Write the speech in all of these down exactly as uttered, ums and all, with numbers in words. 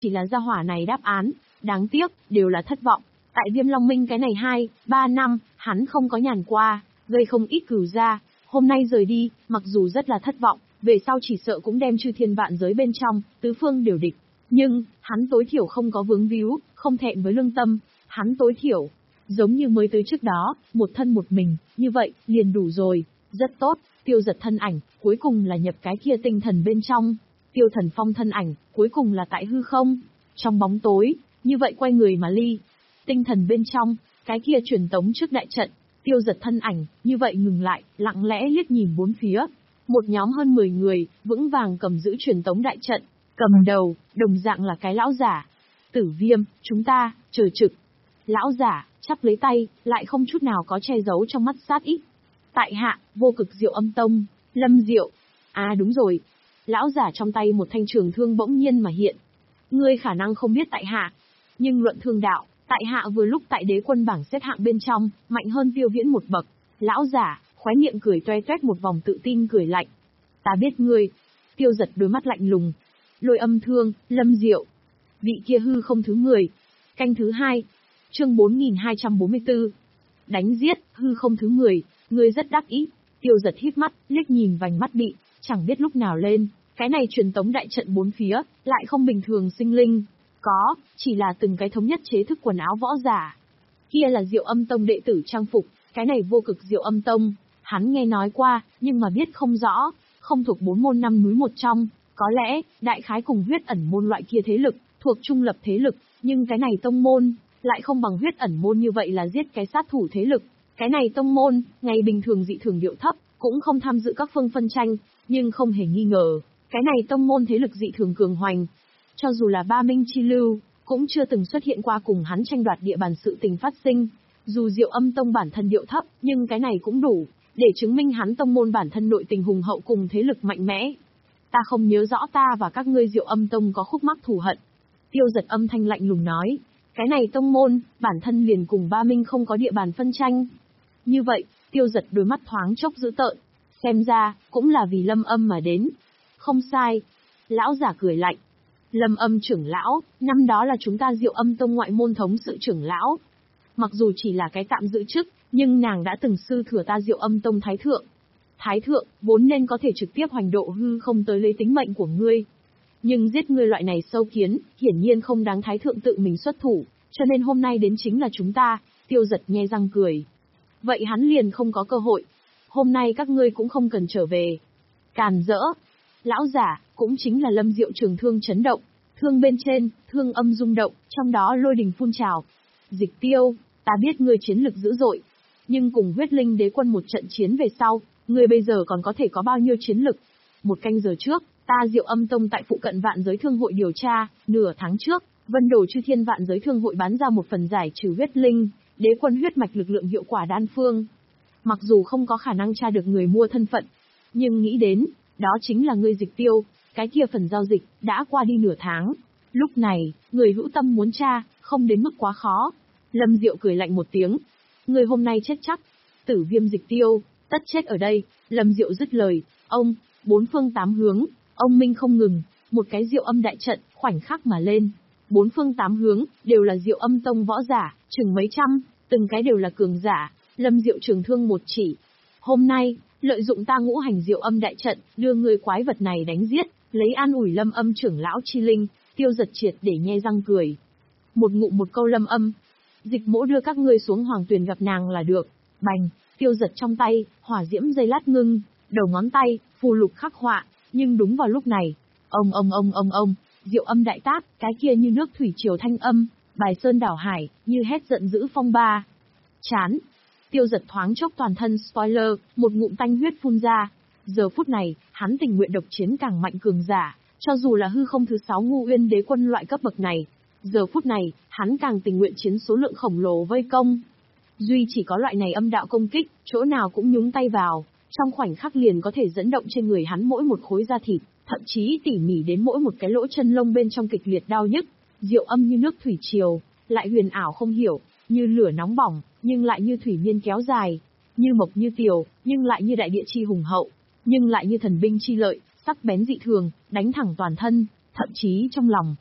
Chỉ là gia hỏa này đáp án, đáng tiếc, đều là thất vọng. Tại Viêm Long Minh cái này hai, ba năm, hắn không có nhàn qua, gây không ít cửu gia. Hôm nay rời đi, mặc dù rất là thất vọng, về sau chỉ sợ cũng đem chư thiên vạn giới bên trong, tứ phương đều địch. Nhưng, hắn tối thiểu không có vướng víu, không thẹn với lương tâm. Hắn tối thiểu, giống như mới tới trước đó, một thân một mình, như vậy, liền đủ rồi. Rất tốt, Tiêu Giật thân ảnh, cuối cùng là nhập cái kia tinh thần bên trong. Tiêu Thần Phong thân ảnh, cuối cùng là tại hư không. Trong bóng tối, như vậy quay người mà ly. Tinh thần bên trong, cái kia truyền tống trước đại trận. Tiêu Giật thân ảnh, như vậy ngừng lại, lặng lẽ liếc nhìn bốn phía. Một nhóm hơn mười người, vững vàng cầm giữ truyền tống đại trận. Cầm đầu, đồng dạng là cái lão giả. Tử Viêm, chúng ta, chờ trực. Lão giả, chắp lấy tay, lại không chút nào có che giấu trong mắt sát ý. Tại hạ, vô cực Diệu Âm Tông, Lâm Diệu. À đúng rồi. Lão giả trong tay một thanh trường thương bỗng nhiên mà hiện. Ngươi khả năng không biết tại hạ. Nhưng luận thương đạo, tại hạ vừa lúc tại đế quân bảng xếp hạng bên trong, mạnh hơn Tiêu Viễn một bậc. Lão giả, khóe miệng cười toe toét một vòng tự tin cười lạnh. Ta biết ngươi. Tiêu Giật đôi mắt lạnh lùng. Lôi Âm Thương, Lâm Diệu. Vị kia hư không thứ mười. Canh thứ hai. Chương bốn nghìn hai trăm bốn mươi tư. Đánh giết, hư không thứ mười, ngươi rất đắc ý. Tiêu Giật híp mắt, liếc nhìn vành mắt bị, chẳng biết lúc nào lên. Cái này truyền tống đại trận bốn phía, lại không bình thường sinh linh. Có, chỉ là từng cái thống nhất chế thức quần áo võ giả. Kia là Diệu Âm Tông đệ tử trang phục, cái này vô cực Diệu Âm Tông. Hắn nghe nói qua, nhưng mà biết không rõ, không thuộc bốn môn năm núi một trong. Có lẽ, đại khái cùng huyết ẩn môn loại kia thế lực, thuộc trung lập thế lực, nhưng cái này tông môn, lại không bằng huyết ẩn môn như vậy là giết cái sát thủ thế lực. Cái này tông môn, ngày bình thường dị thường điệu thấp, cũng không tham dự các phương phân tranh, nhưng không hề nghi ngờ, cái này tông môn thế lực dị thường cường hoành. Cho dù là ba minh chi lưu, cũng chưa từng xuất hiện qua cùng hắn tranh đoạt địa bàn sự tình phát sinh. Dù Diệu Âm Tông bản thân điệu thấp, nhưng cái này cũng đủ, để chứng minh hắn tông môn bản thân nội tình hùng hậu cùng thế lực mạnh mẽ. Ta không nhớ rõ ta và các ngươi Diệu Âm Tông có khúc mắc thù hận. Tiêu Giật âm thanh lạnh lùng nói, cái này tông môn, bản thân liền cùng ba minh không có địa bàn phân tranh. Như vậy, Tiêu Giật đôi mắt thoáng chốc dữ tợn, xem ra, cũng là vì Lâm Âm mà đến. Không sai. Lão giả cười lạnh. Lâm Âm trưởng lão, năm đó là chúng ta Diệu Âm Tông ngoại môn thống sự trưởng lão. Mặc dù chỉ là cái tạm giữ chức, nhưng nàng đã từng sư thừa ta Diệu Âm Tông Thái Thượng. Thái Thượng, vốn nên có thể trực tiếp hoành độ hư không tới lấy tính mệnh của ngươi. Nhưng giết ngươi loại này sâu kiến, hiển nhiên không đáng Thái Thượng tự mình xuất thủ, cho nên hôm nay đến chính là chúng ta. Tiêu Giật nhe răng cười. Vậy hắn liền không có cơ hội. Hôm nay các ngươi cũng không cần trở về. Càn rỡ. Lão giả, cũng chính là Lâm Diệu trường thương chấn động. Thương bên trên, thương âm rung động, trong đó lôi đình phun trào. Dịch Tiêu, ta biết ngươi chiến lực dữ dội. Nhưng cùng huyết linh đế quân một trận chiến về sau, ngươi bây giờ còn có thể có bao nhiêu chiến lực? Một canh giờ trước, ta Diệu Âm Tông tại phụ cận vạn giới thương hội điều tra, nửa tháng trước, Vân Đồ Chư Thiên vạn giới thương hội bán ra một phần giải trừ huyết linh, đế quân huyết mạch lực lượng hiệu quả đan phương. Mặc dù không có khả năng tra được người mua thân phận, nhưng nghĩ đến, đó chính là ngươi Dịch Tiêu, cái kia phần giao dịch, đã qua đi nửa tháng. Lúc này, người hữu tâm muốn tra, không đến mức quá khó. Lâm Diệu cười lạnh một tiếng. Người hôm nay chết chắc. Tử Viêm Dịch Tiêu, tất chết ở đây. Lâm Diệu dứt lời, ông, bốn phương tám hướng, ông minh không ngừng, một cái Diệu Âm đại trận, khoảnh khắc mà lên. Bốn phương tám hướng, đều là Diệu Âm Tông võ giả, chừng mấy trăm, từng cái đều là cường giả. Lâm Diệu trường thương một chỉ. Hôm nay, lợi dụng ta ngũ hành Diệu Âm đại trận, đưa người quái vật này đánh giết, lấy an ủi Lâm Âm trưởng lão chi linh. Tiêu Giật triệt để nhe răng cười. Một ngụm một câu Lâm Âm. Dịch mỗ đưa các ngươi xuống hoàng tuyền gặp nàng là được. Bành, Tiêu Giật trong tay, hỏa diễm dây lát ngưng, đầu ngón tay, phù lục khắc họa, nhưng đúng vào lúc này, ông ông ông ông ông, Diệu Âm đại tác, cái kia như nước thủy triều thanh âm, bài sơn đảo hải, như hét giận dữ phong ba. Chán. Tiêu Giật thoáng chốc toàn thân spoiler, một ngụm tanh huyết phun ra. Giờ phút này, hắn tình nguyện độc chiến càng mạnh cường giả, cho dù là hư không thứ sáu ngu uyên đế quân loại cấp bậc này. Giờ phút này, hắn càng tình nguyện chiến số lượng khổng lồ vây công. Duy chỉ có loại này âm đạo công kích, chỗ nào cũng nhúng tay vào, trong khoảnh khắc liền có thể dẫn động trên người hắn mỗi một khối da thịt, thậm chí tỉ mỉ đến mỗi một cái lỗ chân lông bên trong kịch liệt đau nhức. Diệu âm như nước thủy triều, lại huyền ảo không hiểu, như lửa nóng bỏng, nhưng lại như thủy miên kéo dài, như mộc như tiểu, nhưng lại như đại địa chi hùng hậu, nhưng lại như thần binh chi lợi, sắc bén dị thường, đánh thẳng toàn thân, thậm chí trong lòng.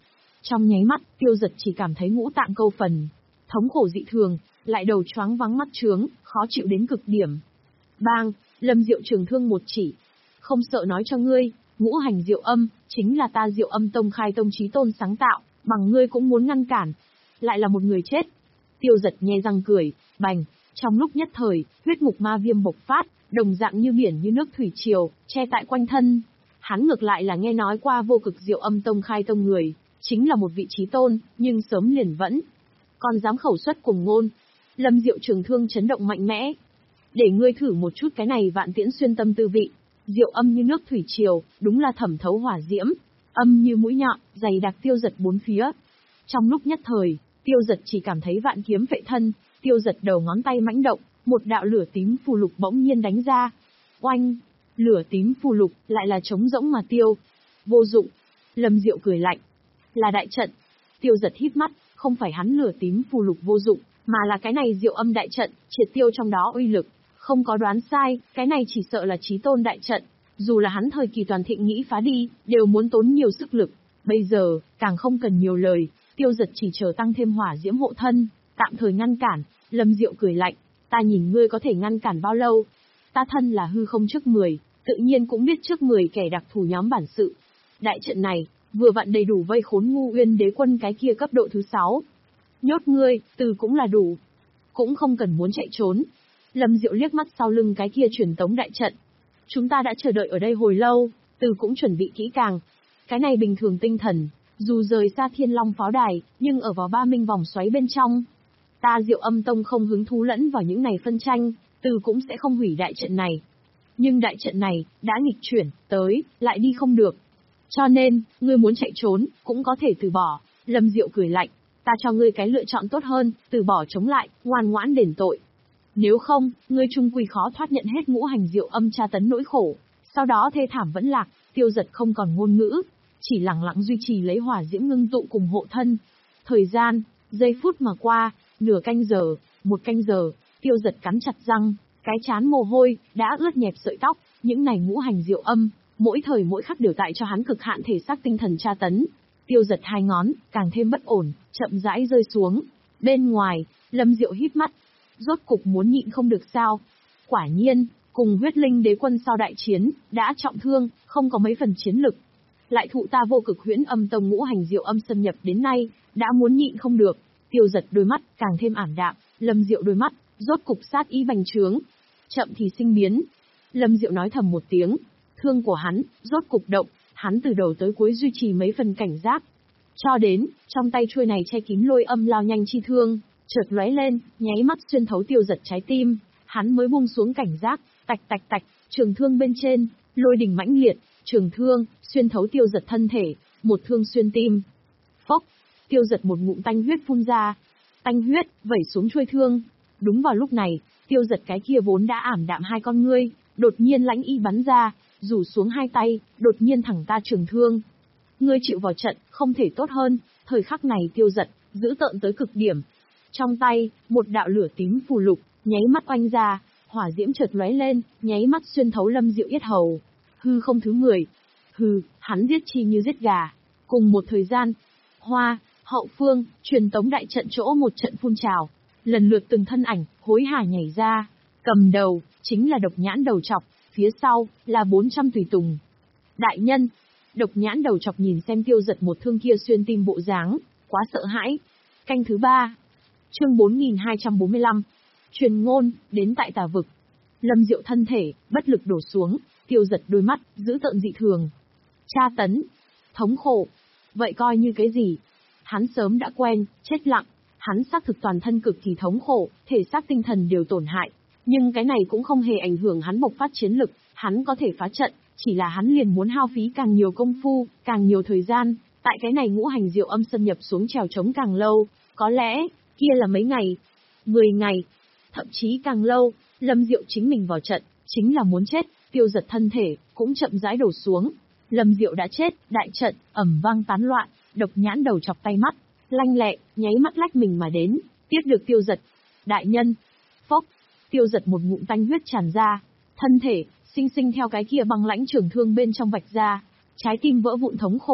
Trong nháy mắt, Tiêu Dật chỉ cảm thấy ngũ tạng câu phần, thống khổ dị thường, lại đầu choáng váng mắt trướng, khó chịu đến cực điểm. Bang, Lâm Diệu trường thương một chỉ. Không sợ nói cho ngươi, ngũ hành diệu âm, chính là ta Diệu Âm Tông khai tông chí tôn sáng tạo, bằng ngươi cũng muốn ngăn cản. Lại là một người chết. Tiêu Dật nhe răng cười, bành, trong lúc nhất thời, huyết ngục ma viêm bộc phát, đồng dạng như biển như nước thủy triều, che tại quanh thân. Hắn ngược lại là nghe nói qua vô cực Diệu Âm Tông khai tông người, chính là một vị chí tôn, nhưng sớm liền vẫn. Còn dám khẩu xuất cùng ngôn. Lâm Diệu trường thương chấn động mạnh mẽ. Để ngươi thử một chút cái này vạn tiễn xuyên tâm tư vị. Diệu âm như nước thủy triều, đúng là thẩm thấu hỏa diễm. Âm như mũi nhọn, dày đặc Tiêu Dật bốn phía. Trong lúc nhất thời, Tiêu Dật chỉ cảm thấy vạn kiếm phệ thân, Tiêu Dật đầu ngón tay mãnh động, một đạo lửa tím phù lục bỗng nhiên đánh ra. Oanh! Lửa tím phù lục lại là trống rỗng mà tiêu. Vô dụng. Lâm Diệu cười lạnh. Là đại trận. Tiêu Dật híp mắt, không phải hắn lửa tím phù lục vô dụng, mà là cái này Diệu Âm đại trận, triệt tiêu trong đó uy lực. Không có đoán sai, cái này chỉ sợ là chí tôn đại trận. Dù là hắn thời kỳ toàn thịnh nghĩ phá đi, đều muốn tốn nhiều sức lực. Bây giờ, càng không cần nhiều lời, Tiêu Dật chỉ chờ tăng thêm hỏa diễm hộ thân, tạm thời ngăn cản. Lâm Diệu cười lạnh, ta nhìn ngươi có thể ngăn cản bao lâu. Ta thân là hư không trước mười, tự nhiên cũng biết trước mười kẻ đặc thù nhóm bản sự. Đại trận này, vừa vặn đầy đủ vây khốn Ngu Uyên đế quân cái kia cấp độ thứ sáu. Nhốt ngươi, từ cũng là đủ. Cũng không cần muốn chạy trốn. Lâm Diệu liếc mắt sau lưng cái kia truyền tống đại trận. Chúng ta đã chờ đợi ở đây hồi lâu, từ cũng chuẩn bị kỹ càng. Cái này bình thường tinh thần, dù rời xa Thiên Long pháo đài, nhưng ở vào ba minh vòng xoáy bên trong. Ta Diệu Âm Tông không hứng thú lẫn vào những này phân tranh, từ cũng sẽ không hủy đại trận này. Nhưng đại trận này, đã nghịch chuyển, tới, lại đi không được. Cho nên, ngươi muốn chạy trốn, cũng có thể từ bỏ. Lâm Diệu cười lạnh, ta cho ngươi cái lựa chọn tốt hơn, từ bỏ chống lại, ngoan ngoãn đền tội. Nếu không, ngươi chung quy khó thoát nhận hết ngũ hành diệu âm tra tấn nỗi khổ. Sau đó thê thảm vẫn lạc, Tiêu Dật không còn ngôn ngữ, chỉ lặng lặng duy trì lấy hỏa diễm ngưng tụ cùng hộ thân. Thời gian, giây phút mà qua, nửa canh giờ, một canh giờ, Tiêu Dật cắn chặt răng, cái chán mồ hôi đã ướt nhẹp sợi tóc, những này ngũ hành diệu âm, mỗi thời mỗi khắc đều tại cho hắn cực hạn thể xác tinh thần tra tấn. Tiêu Dật hai ngón, càng thêm bất ổn, chậm rãi rơi xuống. Bên ngoài, Lâm Diệu híp mắt, rốt cục muốn nhịn không được sao. Quả nhiên, cùng huyết linh đế quân sau đại chiến, đã trọng thương, không có mấy phần chiến lực. Lại thụ ta vô cực huyễn âm tông ngũ hành diệu âm xâm nhập đến nay, đã muốn nhịn không được. Tiêu Dật đôi mắt, càng thêm ảm đạm, Lâm Diệu đôi mắt, rốt cục sát ý bành trướng. Chậm thì sinh biến. Lâm Diệu nói thầm một tiếng, thương của hắn, rốt cục động, hắn từ đầu tới cuối duy trì mấy phần cảnh giác. Cho đến, trong tay chuôi này che kín lôi âm lao nhanh chi thương, chợt lóe lên, nháy mắt xuyên thấu Tiêu Dật trái tim, hắn mới buông xuống cảnh giác, tạch tạch tạch, trường thương bên trên, lôi đình mãnh liệt, trường thương, xuyên thấu Tiêu Dật thân thể, một thương xuyên tim. Phốc, Tiêu Dật một ngụm tanh huyết phun ra, tanh huyết, vẩy xuống chuôi thương. Đúng vào lúc này, Tiêu Dật cái kia vốn đã ảm đạm hai con ngươi, đột nhiên lãnh y bắn ra, rủ xuống hai tay, đột nhiên thẳng ta trường thương. Ngươi chịu vào trận, không thể tốt hơn, thời khắc này Tiêu Dật, dữ tợn tới cực điểm. Trong tay, một đạo lửa tím phù lục, nháy mắt oanh ra, hỏa diễm chợt lóe lên, nháy mắt xuyên thấu Lâm Diệu yết hầu. Hư không thứ mười. Hừ, hắn giết chi như giết gà. Cùng một thời gian, Hoa, hậu phương, truyền tống đại trận chỗ một trận phun trào. Lần lượt từng thân ảnh, hối hả nhảy ra. Cầm đầu, chính là độc nhãn đầu trọc, phía sau, là bốn trăm tùy tùng. Đại nhân, độc nhãn đầu trọc nhìn xem Tiêu Dật một thương kia xuyên tim bộ dáng, quá sợ hãi. Canh thứ ba. Chương bốn nghìn hai trăm bốn mươi lăm. Truyền ngôn, đến tại tà vực. Lâm Diệu thân thể, bất lực đổ xuống, Tiêu Dật đôi mắt, dữ tợn dị thường. Tra tấn, thống khổ. Vậy coi như cái gì? Hắn sớm đã quen, chết lặng. Hắn xác thực toàn thân cực kỳ thống khổ, thể xác tinh thần đều tổn hại. Nhưng cái này cũng không hề ảnh hưởng hắn bộc phát chiến lực, hắn có thể phá trận, chỉ là hắn liền muốn hao phí càng nhiều công phu, càng nhiều thời gian, tại cái này ngũ hành diệu âm xâm nhập xuống trèo trống càng lâu, có lẽ, kia là mấy ngày, mười ngày, thậm chí càng lâu, Lâm Diệu chính mình vào trận, chính là muốn chết, Tiêu Dật thân thể, cũng chậm rãi đổ xuống. Lâm Diệu đã chết, đại trận, ầm vang tán loạn, độc nhãn đầu chọc tay mắt, lanh lẹ, nháy mắt lách mình mà đến, tiếp được Tiêu Dật. Đại nhân, phốc, Tiêu Dật một ngụm tanh huyết tràn ra, thân thể, sinh sinh theo cái kia băng lãnh trường thương bên trong vạch ra, trái tim vỡ vụn thống khổ,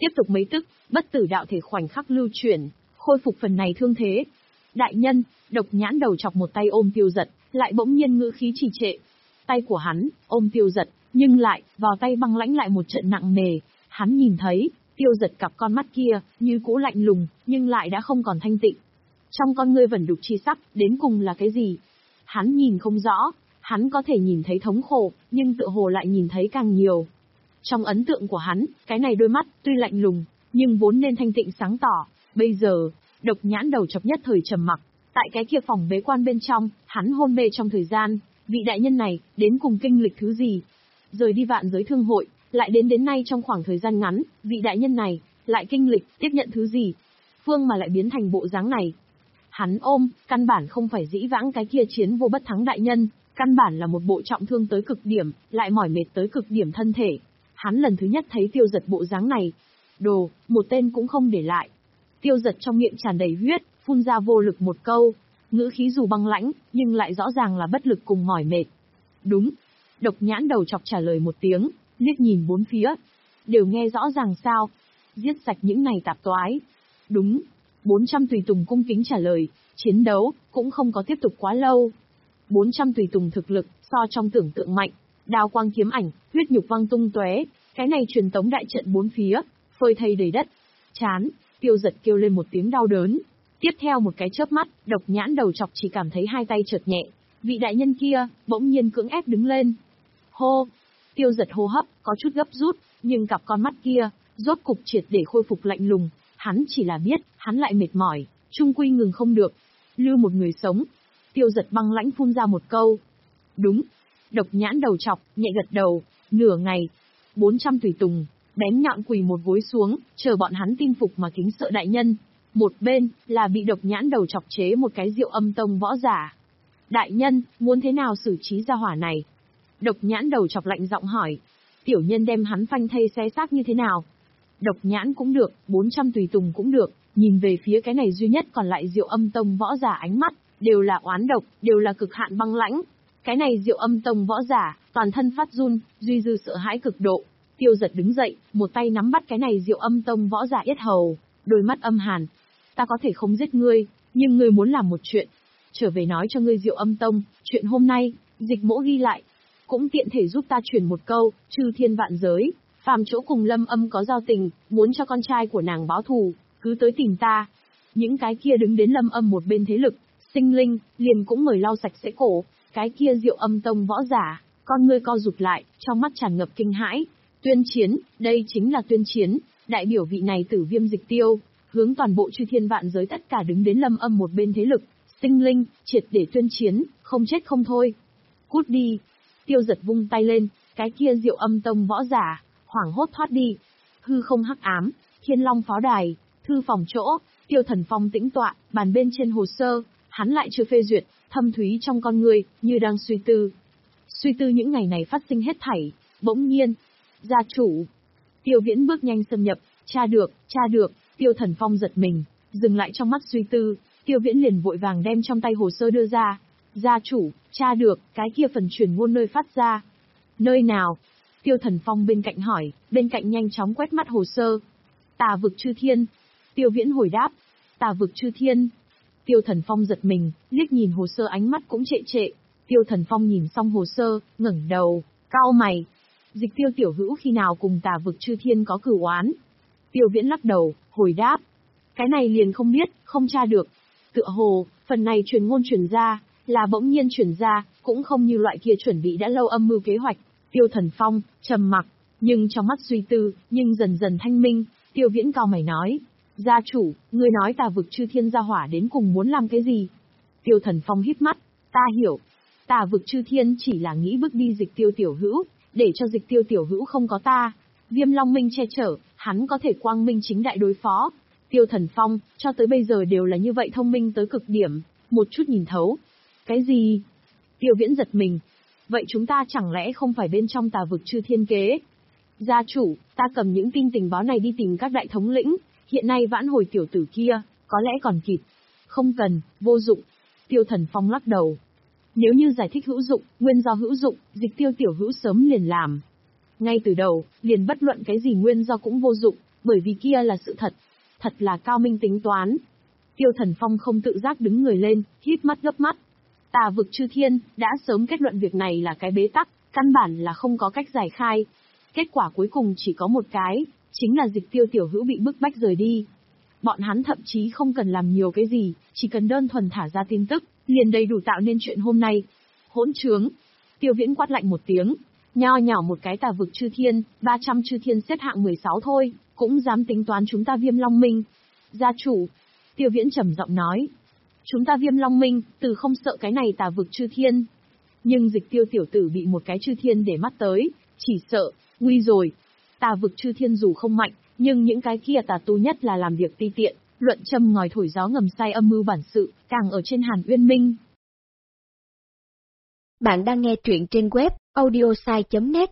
tiếp tục mấy tức, bất tử đạo thể khoảnh khắc lưu chuyển, khôi phục phần này thương thế. Đại nhân, Độc Nhãn đầu chọc một tay ôm Tiêu Giật, lại bỗng nhiên ngữ khí trì trệ. Tay của hắn, ôm Tiêu Giật, nhưng lại, vào tay băng lãnh lại một trận nặng nề. Hắn nhìn thấy, Tiêu Giật cặp con mắt kia, như cũ lạnh lùng, nhưng lại đã không còn thanh tịnh. Trong con ngươi vẩn đục chi sắc, đến cùng là cái gì? Hắn nhìn không rõ, hắn có thể nhìn thấy thống khổ, nhưng tựa hồ lại nhìn thấy càng nhiều. Trong ấn tượng của hắn, cái này đôi mắt, tuy lạnh lùng, nhưng vốn nên thanh tịnh sáng tỏ. Bây giờ, Độc Nhãn đầu chọc nhất thời trầm mặc. Tại cái kia phòng bế quan bên trong, hắn hôn mê trong thời gian, vị đại nhân này, đến cùng kinh lịch thứ gì? Rời đi vạn giới thương hội, lại đến đến nay trong khoảng thời gian ngắn, vị đại nhân này, lại kinh lịch, tiếp nhận thứ gì? Phương mà lại biến thành bộ dáng này. Hắn ôm, căn bản không phải dĩ vãng cái kia chiến vô bất thắng đại nhân, căn bản là một bộ trọng thương tới cực điểm, lại mỏi mệt tới cực điểm thân thể. Hắn lần thứ nhất thấy Tiêu Giật bộ dáng này. Đồ, một tên cũng không để lại. Tiêu Giật trong miệng tràn đầy huyết, phun ra vô lực một câu, ngữ khí dù băng lãnh, nhưng lại rõ ràng là bất lực cùng mỏi mệt. Đúng. Độc Nhãn đầu chọc trả lời một tiếng, liếc nhìn bốn phía. Đều nghe rõ ràng sao? Giết sạch những này tạp toái. Đúng. bốn trăm tùy tùng cung kính trả lời, chiến đấu, cũng không có tiếp tục quá lâu. bốn trăm tùy tùng thực lực, so trong tưởng tượng mạnh. Đao quang kiếm ảnh, huyết nhục văng tung tóe, cái này truyền tống đại trận bốn phía, phơi thây đầy đất. Chán, Tiêu Giật kêu lên một tiếng đau đớn. Tiếp theo một cái chớp mắt, Độc Nhãn đầu chọc chỉ cảm thấy hai tay chợt nhẹ, vị đại nhân kia, bỗng nhiên cưỡng ép đứng lên. Hô! Tiêu Giật hô hấp, có chút gấp rút, nhưng cặp con mắt kia, rốt cục triệt để khôi phục lạnh lùng, hắn chỉ là biết, hắn lại mệt mỏi, trung quy ngừng không được. Lưu một người sống. Tiêu Giật băng lãnh phun ra một câu. Đúng. Độc Nhãn đầu chọc, nhẹ gật đầu, nửa ngày. bốn trăm tùy tùng, bén nhọn quỳ một gối xuống, chờ bọn hắn tin phục mà kính sợ đại nhân. Một bên, là bị Độc Nhãn đầu chọc chế một cái Diệu Âm Tông võ giả. Đại nhân, muốn thế nào xử trí ra hỏa này? Độc Nhãn đầu chọc lạnh giọng hỏi. Tiểu nhân đem hắn phanh thây xé xác như thế nào? Độc Nhãn cũng được, bốn trăm tùy tùng cũng được, nhìn về phía cái này duy nhất còn lại Diệu Âm Tông võ giả ánh mắt, đều là oán độc, đều là cực hạn băng lãnh. Cái này Diệu Âm Tông võ giả, toàn thân phát run, duy dư sợ hãi cực độ. Tiêu Giật đứng dậy, một tay nắm bắt cái này Diệu Âm Tông võ giả yết hầu, đôi mắt âm hàn. Ta có thể không giết ngươi, nhưng ngươi muốn làm một chuyện. Trở về nói cho ngươi Diệu Âm Tông, chuyện hôm nay, Dịch Mỗ ghi lại. Cũng tiện thể giúp ta truyền một câu, chư thiên vạn giới, phàm chỗ cùng Lâm Âm có giao tình, muốn cho con trai của nàng báo thù, cứ tới tìm ta. Những cái kia đứng đến Lâm Âm một bên thế lực, sinh linh, liền cũng mời lau sạch sẽ cổ. Cái kia Diệu Âm Tông võ giả, con ngươi co rụt lại, trong mắt tràn ngập kinh hãi. Tuyên chiến, đây chính là tuyên chiến, đại biểu vị này Tử Viêm Dịch Tiêu, hướng toàn bộ chư thiên vạn giới tất cả đứng đến Lâm Âm một bên thế lực, sinh linh, triệt để tuyên chiến, không chết không thôi. Cút đi. Tiêu Giật vung tay lên, cái kia Diệu Âm Tông võ giả, hoảng hốt thoát đi. Hư không hắc ám, Thiên Long pháo đài, thư phòng chỗ, Tiêu Thần Phong tĩnh tọa, bàn bên trên hồ sơ, hắn lại chưa phê duyệt, thâm thúy trong con người, như đang suy tư. Suy tư những ngày này phát sinh hết thảy, bỗng nhiên, gia chủ. Tiêu Viễn bước nhanh xâm nhập, tra được, tra được, Tiêu Thần Phong giật mình, dừng lại trong mắt suy tư, Tiêu Viễn liền vội vàng đem trong tay hồ sơ đưa ra. Gia chủ, tra được, cái kia phần truyền ngôn nơi phát ra. Nơi nào? Tiêu Thần Phong bên cạnh hỏi, bên cạnh nhanh chóng quét mắt hồ sơ. Tà vực chư thiên. Tiêu Viễn hồi đáp. Tà vực chư thiên. Tiêu Thần Phong giật mình, liếc nhìn hồ sơ ánh mắt cũng trệ trệ. Tiêu Thần Phong nhìn xong hồ sơ, ngẩng đầu, cau mày. Dịch Tiêu tiểu hữu khi nào cùng tà vực chư thiên có cửu oán? Tiêu Viễn lắc đầu, hồi đáp. Cái này liền không biết, không tra được. Tựa hồ, phần này truyền ngôn truyền ra, là bỗng nhiên truyền ra, cũng không như loại kia chuẩn bị đã lâu âm mưu kế hoạch. Tiêu Thần Phong, trầm mặc, nhưng trong mắt suy tư, nhưng dần dần thanh minh, Tiêu Viễn cau mày nói. Gia chủ, ngươi nói tà vực chư thiên gia hỏa đến cùng muốn làm cái gì? Tiêu Thần Phong híp mắt, ta hiểu. Tà vực chư thiên chỉ là nghĩ bước đi Dịch Tiêu tiểu hữu, để cho Dịch Tiêu tiểu hữu không có ta. Viêm Long Minh che chở, hắn có thể quang minh chính đại đối phó. Tiêu Thần Phong, cho tới bây giờ đều là như vậy thông minh tới cực điểm, một chút nhìn thấu. Cái gì? Tiêu Viễn giật mình. Vậy chúng ta chẳng lẽ không phải bên trong tà vực chư thiên kế? Gia chủ, ta cầm những tin tình báo này đi tìm các đại thống lĩnh, hiện nay vãn hồi tiểu tử kia, có lẽ còn kịp. Không cần, vô dụng. Tiêu Thần Phong lắc đầu. Nếu như giải thích hữu dụng, nguyên do hữu dụng, Dịch Tiêu tiểu hữu sớm liền làm. Ngay từ đầu, liền bất luận cái gì nguyên do cũng vô dụng, bởi vì kia là sự thật. Thật là cao minh tính toán. Tiêu Thần Phong không tự giác đứng người lên, hít mắt gấp mắt. Tà vực chư thiên, đã sớm kết luận việc này là cái bế tắc, căn bản là không có cách giải khai. Kết quả cuối cùng chỉ có một cái, chính là Dịch Tiêu tiểu hữu bị bức bách rời đi. Bọn hắn thậm chí không cần làm nhiều cái gì, chỉ cần đơn thuần thả ra tin tức, liền đầy đủ tạo nên chuyện hôm nay. Hỗn trướng! Tiêu Viễn quát lạnh một tiếng, nho nhỏ một cái tà vực chư thiên, ba trăm chư thiên xếp hạng mười sáu thôi, cũng dám tính toán chúng ta Viêm Long Minh. Gia chủ! Tiêu Viễn trầm giọng nói. Chúng ta Viêm Long Minh, từ không sợ cái này tà vực chư thiên. Nhưng Dịch Tiêu tiểu tử bị một cái chư thiên để mắt tới, chỉ sợ, nguy rồi. Tà vực chư thiên dù không mạnh, nhưng những cái kia tà tu nhất là làm việc ti tiện, luận châm ngòi thổi gió ngầm sai âm mưu bản sự, càng ở trên Hàn Uyên Minh. Bạn đang nghe truyện trên web audiosai chấm net.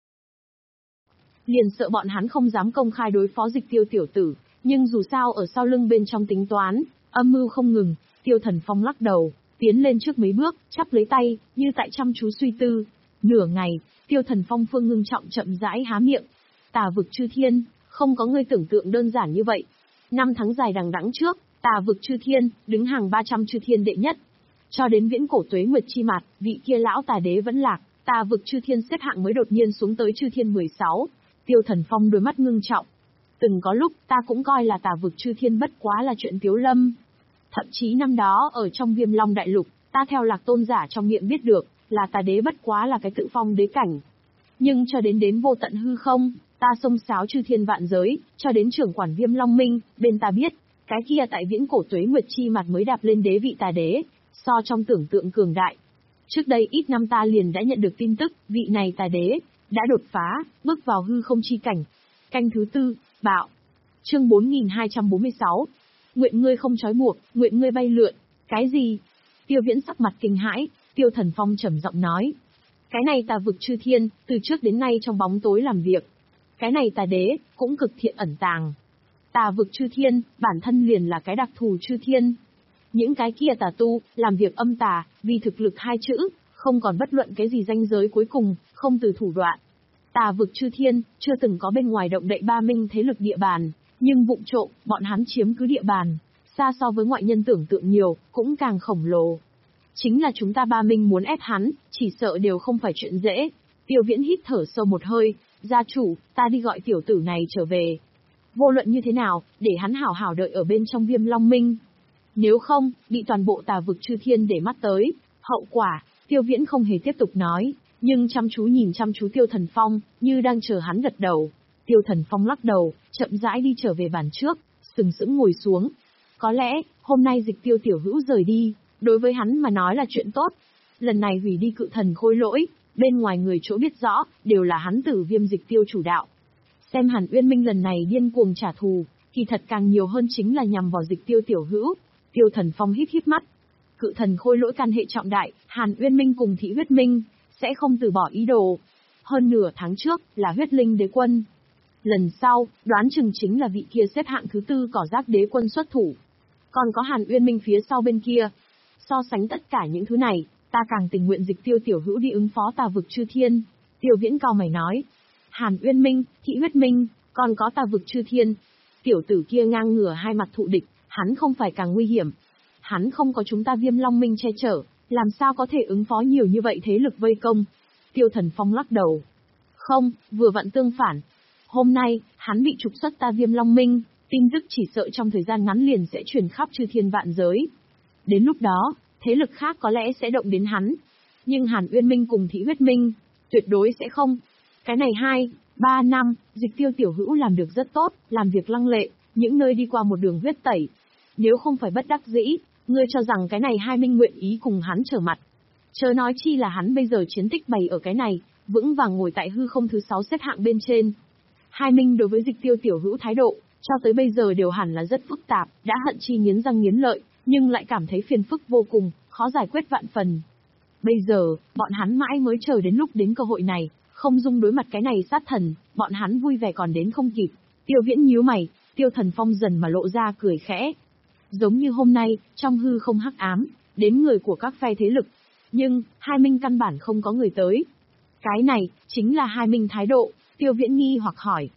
Liền sợ bọn hắn không dám công khai đối phó Dịch Tiêu tiểu tử, nhưng dù sao ở sau lưng bên trong tính toán, âm mưu không ngừng. Tiêu Thần Phong lắc đầu, tiến lên trước mấy bước, chắp lấy tay, như tại chăm chú suy tư. Nửa ngày, Tiêu Thần Phong phương ngưng trọng chậm rãi há miệng. Tà vực chư thiên, không có ngươi tưởng tượng đơn giản như vậy. Năm tháng dài đằng đẵng trước, tà vực chư thiên, đứng hàng ba trăm chư thiên đệ nhất. Cho đến viễn cổ tuế nguyệt chi mạt, vị kia lão tà đế vẫn lạc, tà vực chư thiên xếp hạng mới đột nhiên xuống tới chư thiên mười sáu. Tiêu Thần Phong đôi mắt ngưng trọng. Từng có lúc, ta cũng coi là tà vực chư thiên bất quá là chuyện tiếu lâm. Thậm chí năm đó ở trong Viêm Long đại lục, ta theo Lạc tôn giả trong miệng biết được, là tà đế bất quá là cái tự phong đế cảnh. Nhưng cho đến đến vô tận hư không, ta xông xáo chư thiên vạn giới, cho đến trưởng quản Viêm Long Minh, bên ta biết, cái kia tại viễn cổ tuế nguyệt chi mặt mới đạp lên đế vị tà đế, so trong tưởng tượng cường đại. Trước đây ít năm ta liền đã nhận được tin tức, vị này tà đế, đã đột phá, bước vào hư không chi cảnh. Canh thứ tư, bạo. Chương bốn nghìn hai trăm bốn mươi sáu. Nguyện ngươi không trói buộc, nguyện ngươi bay lượn. Cái gì? Tiêu Viễn sắc mặt kinh hãi, Tiêu Thần Phong trầm giọng nói. Cái này tà vực chư thiên, từ trước đến nay trong bóng tối làm việc. Cái này tà đế, cũng cực thiện ẩn tàng. Tà vực chư thiên, bản thân liền là cái đặc thù chư thiên. Những cái kia tà tu, làm việc âm tà, vì thực lực hai chữ, không còn bất luận cái gì ranh giới cuối cùng, không từ thủ đoạn. Tà vực chư thiên, chưa từng có bên ngoài động đậy ba minh thế lực địa bàn, nhưng vụng trộm, bọn hắn chiếm cứ địa bàn, xa so với ngoại nhân tưởng tượng nhiều, cũng càng khổng lồ. Chính là chúng ta ba minh muốn ép hắn, chỉ sợ đều không phải chuyện dễ. Tiêu Viễn hít thở sâu một hơi, gia chủ, ta đi gọi tiểu tử này trở về. Vô luận như thế nào, để hắn hảo hảo đợi ở bên trong Viêm Long Minh. Nếu không, bị toàn bộ tà vực chư thiên để mắt tới, hậu quả, Tiêu Viễn không hề tiếp tục nói, nhưng chăm chú nhìn chăm chú Tiêu Thần Phong, như đang chờ hắn gật đầu. Tiêu Thần Phong lắc đầu, chậm rãi đi trở về bàn trước, sừng sững ngồi xuống. Có lẽ, hôm nay Dịch Tiêu tiểu hữu rời đi, đối với hắn mà nói là chuyện tốt. Lần này hủy đi cự thần khôi lỗi, bên ngoài người chỗ biết rõ, đều là hắn Tử Viêm Dịch Tiêu chủ đạo. Xem Hàn Uyên Minh lần này điên cuồng trả thù, kỳ thật càng nhiều hơn chính là nhằm vào Dịch Tiêu tiểu hữu. Tiêu Thần Phong híp híp mắt. Cự thần khôi lỗi can hệ trọng đại, Hàn Uyên Minh cùng Thị Huyết Minh sẽ không từ bỏ ý đồ. Hơn nửa tháng trước là Huyết Linh đế quân. Lần sau, đoán chừng chính là vị kia xếp hạng thứ tư cỏ rác đế quân xuất thủ. Còn có Hàn Uyên Minh phía sau bên kia. So sánh tất cả những thứ này, ta càng tình nguyện Dịch Tiêu tiểu hữu đi ứng phó tà vực chư thiên. Tiêu Viễn cao mày nói. Hàn Uyên Minh, Thị Huyết Minh, còn có tà vực chư thiên. Tiểu tử kia ngang ngửa hai mặt thụ địch, hắn không phải càng nguy hiểm. Hắn không có chúng ta Viêm Long Minh che chở, làm sao có thể ứng phó nhiều như vậy thế lực vây công. Tiêu Thần Phong lắc đầu. Không, vừa vặn tương phản. Hôm nay, hắn bị trục xuất ta Viêm Long Minh, tin tức chỉ sợ trong thời gian ngắn liền sẽ truyền khắp chư thiên vạn giới. Đến lúc đó, thế lực khác có lẽ sẽ động đến hắn. Nhưng Hàn Uyên Minh cùng Thị Huyết Minh, tuyệt đối sẽ không. Cái này hai, ba năm, Dịch Tiêu tiểu hữu làm được rất tốt, làm việc lăng lệ, những nơi đi qua một đường huyết tẩy. Nếu không phải bất đắc dĩ, ngươi cho rằng cái này hai minh nguyện ý cùng hắn trở mặt. Chớ nói chi là hắn bây giờ chiến tích bày ở cái này, vững vàng ngồi tại hư không thứ sáu xếp hạng bên trên. Hai minh đối với Dịch Tiêu tiểu hữu thái độ, cho tới bây giờ đều hẳn là rất phức tạp, đã hận chi nghiến răng nghiến lợi, nhưng lại cảm thấy phiền phức vô cùng, khó giải quyết vạn phần. Bây giờ, bọn hắn mãi mới chờ đến lúc đến cơ hội này, không dung đối mặt cái này sát thần, bọn hắn vui vẻ còn đến không kịp. Tiêu Viễn nhíu mày, Tiêu Thần Phong dần mà lộ ra cười khẽ. Giống như hôm nay, trong hư không hắc ám, đến người của các phe thế lực. Nhưng, hai minh căn bản không có người tới. Cái này, chính là hai minh thái độ, Tiêu Viễn nghi hoặc hỏi.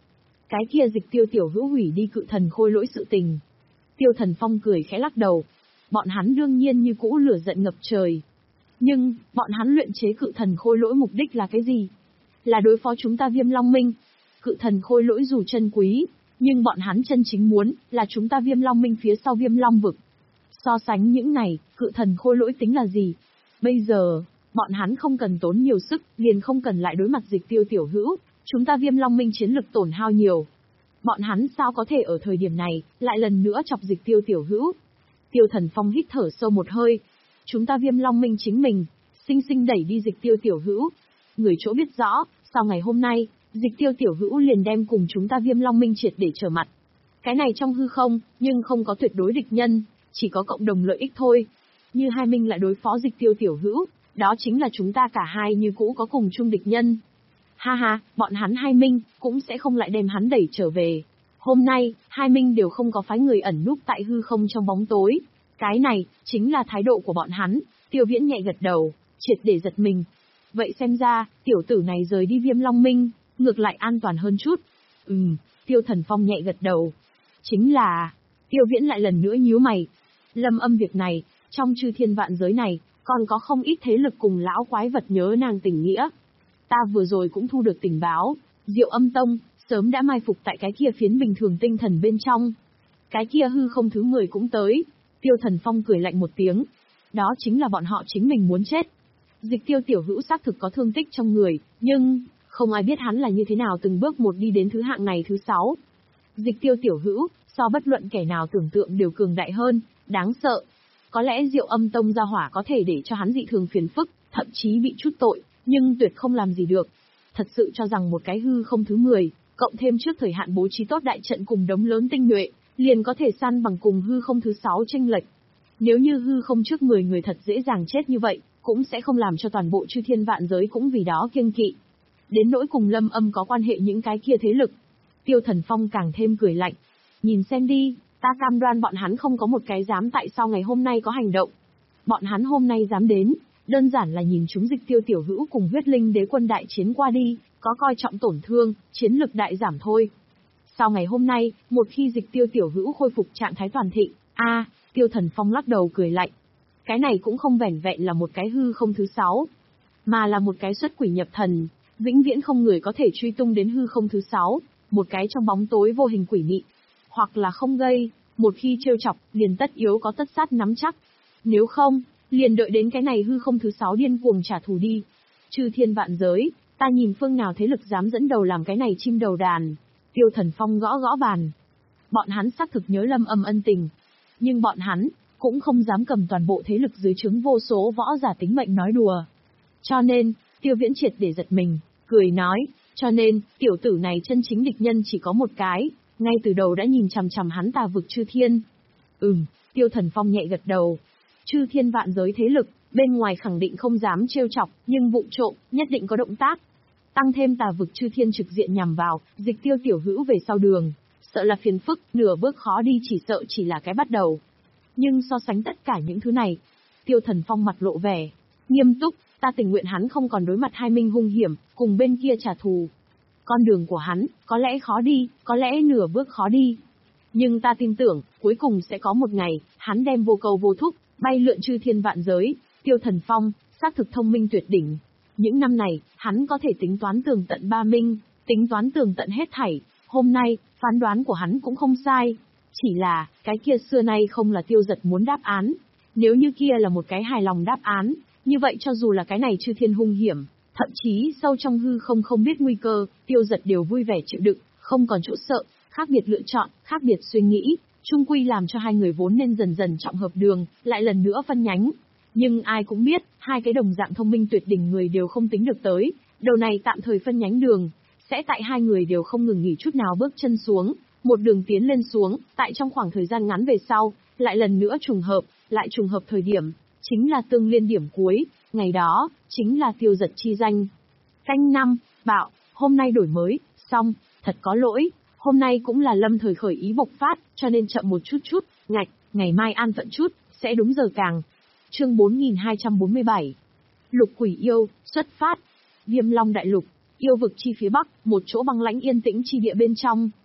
Cái kia Dịch Tiêu tiểu hữu hủy đi cự thần khôi lỗi sự tình. Tiêu Thần Phong cười khẽ lắc đầu. Bọn hắn đương nhiên như cũ lửa giận ngập trời. Nhưng, bọn hắn luyện chế cự thần khôi lỗi mục đích là cái gì? Là đối phó chúng ta Viêm Long Minh. Cự thần khôi lỗi dù chân quý, nhưng bọn hắn chân chính muốn là chúng ta Viêm Long Minh phía sau Viêm Long vực. So sánh những này, cự thần khôi lỗi tính là gì? Bây giờ, bọn hắn không cần tốn nhiều sức, liền không cần lại đối mặt Dịch Tiêu tiểu hữu, chúng ta Viêm Long Minh chiến lực tổn hao nhiều. Bọn hắn sao có thể ở thời điểm này, lại lần nữa chọc Dịch Tiêu tiểu hữu? Tiêu Thần Phong hít thở sâu một hơi. Chúng ta Viêm Long Minh chính mình, sinh sinh đẩy đi Dịch Tiêu tiểu hữu. Người chỗ biết rõ, sau ngày hôm nay, Dịch Tiêu tiểu hữu liền đem cùng chúng ta Viêm Long Minh triệt để trở mặt. Cái này trong hư không, nhưng không có tuyệt đối địch nhân, chỉ có cộng đồng lợi ích thôi. Như hai minh lại đối phó Dịch Tiêu tiểu hữu, đó chính là chúng ta cả hai như cũ có cùng chung địch nhân. Ha ha, bọn hắn hai minh, cũng sẽ không lại đem hắn đẩy trở về. Hôm nay, hai minh đều không có phái người ẩn núp tại hư không trong bóng tối. Cái này, chính là thái độ của bọn hắn. Tiêu Viễn nhẹ gật đầu, triệt để giật mình. Vậy xem ra, tiểu tử này rời đi Viêm Long Minh, ngược lại an toàn hơn chút. Ừm, Tiêu Thần Phong nhẹ gật đầu. Chính là, Tiêu Viễn lại lần nữa nhíu mày. Lâm Âm việc này, trong chư thiên vạn giới này, còn có không ít thế lực cùng lão quái vật nhớ nàng tình nghĩa. Ta vừa rồi cũng thu được tình báo, Diệu Âm Tông, sớm đã mai phục tại cái kia phiến bình thường tinh thần bên trong. Cái kia hư không thứ mười cũng tới. Tiêu Thần Phong cười lạnh một tiếng. Đó chính là bọn họ chính mình muốn chết. Dịch Tiêu tiểu hữu xác thực có thương tích trong người, nhưng, không ai biết hắn là như thế nào từng bước một đi đến thứ hạng này thứ sáu. Dịch Tiêu tiểu hữu, so bất luận kẻ nào tưởng tượng đều cường đại hơn, đáng sợ. Có lẽ Diệu Âm Tông gia hỏa có thể để cho hắn dị thường phiền phức, thậm chí bị chút tội, nhưng tuyệt không làm gì được. Thật sự cho rằng một cái hư không thứ mười, cộng thêm trước thời hạn bố trí tốt đại trận cùng đống lớn tinh nhuệ, liền có thể săn bằng cùng hư không thứ sáu chênh lệch. Nếu như hư không trước mười người thật dễ dàng chết như vậy, cũng sẽ không làm cho toàn bộ chư thiên vạn giới cũng vì đó kiêng kỵ. Đến nỗi cùng Lâm Âm có quan hệ những cái kia thế lực. Tiêu Thần Phong càng thêm cười lạnh. Nhìn xem đi, ta cam đoan bọn hắn không có một cái dám tại sao ngày hôm nay có hành động. Bọn hắn hôm nay dám đến, đơn giản là nhìn chúng Dịch Tiêu tiểu hữu cùng huyết linh đế quân đại chiến qua đi, có coi trọng tổn thương, chiến lực đại giảm thôi. Sau ngày hôm nay, một khi Dịch Tiêu tiểu hữu khôi phục trạng thái toàn thịnh, a, à, Tiêu Thần Phong lắc đầu cười lạnh. Cái này cũng không vẻn vẹn là một cái hư không thứ sáu, mà là một cái xuất quỷ nhập thần, vĩnh viễn không người có thể truy tung đến hư không thứ sáu, một cái trong bóng tối vô hình quỷ mị. Hoặc là không gây, một khi trêu chọc, liền tất yếu có tất sát nắm chắc. Nếu không, liền đợi đến cái này hư không thứ sáu điên cuồng trả thù đi. Chư thiên vạn giới, ta nhìn phương nào thế lực dám dẫn đầu làm cái này chim đầu đàn. Tiêu Thần Phong gõ gõ bàn. Bọn hắn xác thực nhớ Lâm Âm ân tình. Nhưng bọn hắn, cũng không dám cầm toàn bộ thế lực dưới trướng vô số võ giả tính mệnh nói đùa. Cho nên, Tiêu Viễn triệt để giật mình, cười nói, cho nên, tiểu tử này chân chính địch nhân chỉ có một cái, ngay từ đầu đã nhìn chằm chằm hắn Tà vực chư thiên. Ừm, Tiêu Thần Phong nhẹ gật đầu. Chư thiên vạn giới thế lực, bên ngoài khẳng định không dám trêu chọc, nhưng vụng trộm, nhất định có động tác. Tăng thêm Tà vực chư thiên trực diện nhằm vào, Dịch Tiêu tiểu hữu về sau đường, sợ là phiền phức, nửa bước khó đi chỉ sợ chỉ là cái bắt đầu. Nhưng so sánh tất cả những thứ này, Tiêu Thần Phong mặt lộ vẻ nghiêm túc, ta tình nguyện hắn không còn đối mặt hai minh hung hiểm, cùng bên kia trả thù. Con đường của hắn, có lẽ khó đi, có lẽ nửa bước khó đi. Nhưng ta tin tưởng, cuối cùng sẽ có một ngày, hắn đem vô cầu vô thúc, bay lượn chư thiên vạn giới. Tiêu Thần Phong, xác thực thông minh tuyệt đỉnh. Những năm này, hắn có thể tính toán tường tận ba minh, tính toán tường tận hết thảy. Hôm nay, phán đoán của hắn cũng không sai. Chỉ là, cái kia xưa nay không là Tiêu Giật muốn đáp án. Nếu như kia là một cái hài lòng đáp án, như vậy cho dù là cái này chư thiên hung hiểm, thậm chí sâu trong hư không không biết nguy cơ, Tiêu Giật đều vui vẻ chịu đựng, không còn chỗ sợ, khác biệt lựa chọn, khác biệt suy nghĩ, chung quy làm cho hai người vốn nên dần dần trọng hợp đường, lại lần nữa phân nhánh. Nhưng ai cũng biết, hai cái đồng dạng thông minh tuyệt đỉnh người đều không tính được tới, đầu này tạm thời phân nhánh đường, sẽ tại hai người đều không ngừng nghỉ chút nào bước chân xuống, một đường tiến lên xuống, tại trong khoảng thời gian ngắn về sau, lại lần nữa trùng hợp, lại trùng hợp thời điểm, chính là tương liên điểm cuối, ngày đó, chính là Tiêu Giật chi danh. Canh năm, bạo, hôm nay đổi mới, xong, thật có lỗi, hôm nay cũng là lâm thời khởi ý bộc phát, cho nên chậm một chút chút, ngạch, ngày mai an phận chút, sẽ đúng giờ càng. Chương bốn nghìn hai trăm bốn mươi bảy. Lục Quỷ Yêu, xuất phát. Viêm Long Đại Lục, yêu vực chi phía bắc, một chỗ băng lãnh yên tĩnh chi địa bên trong,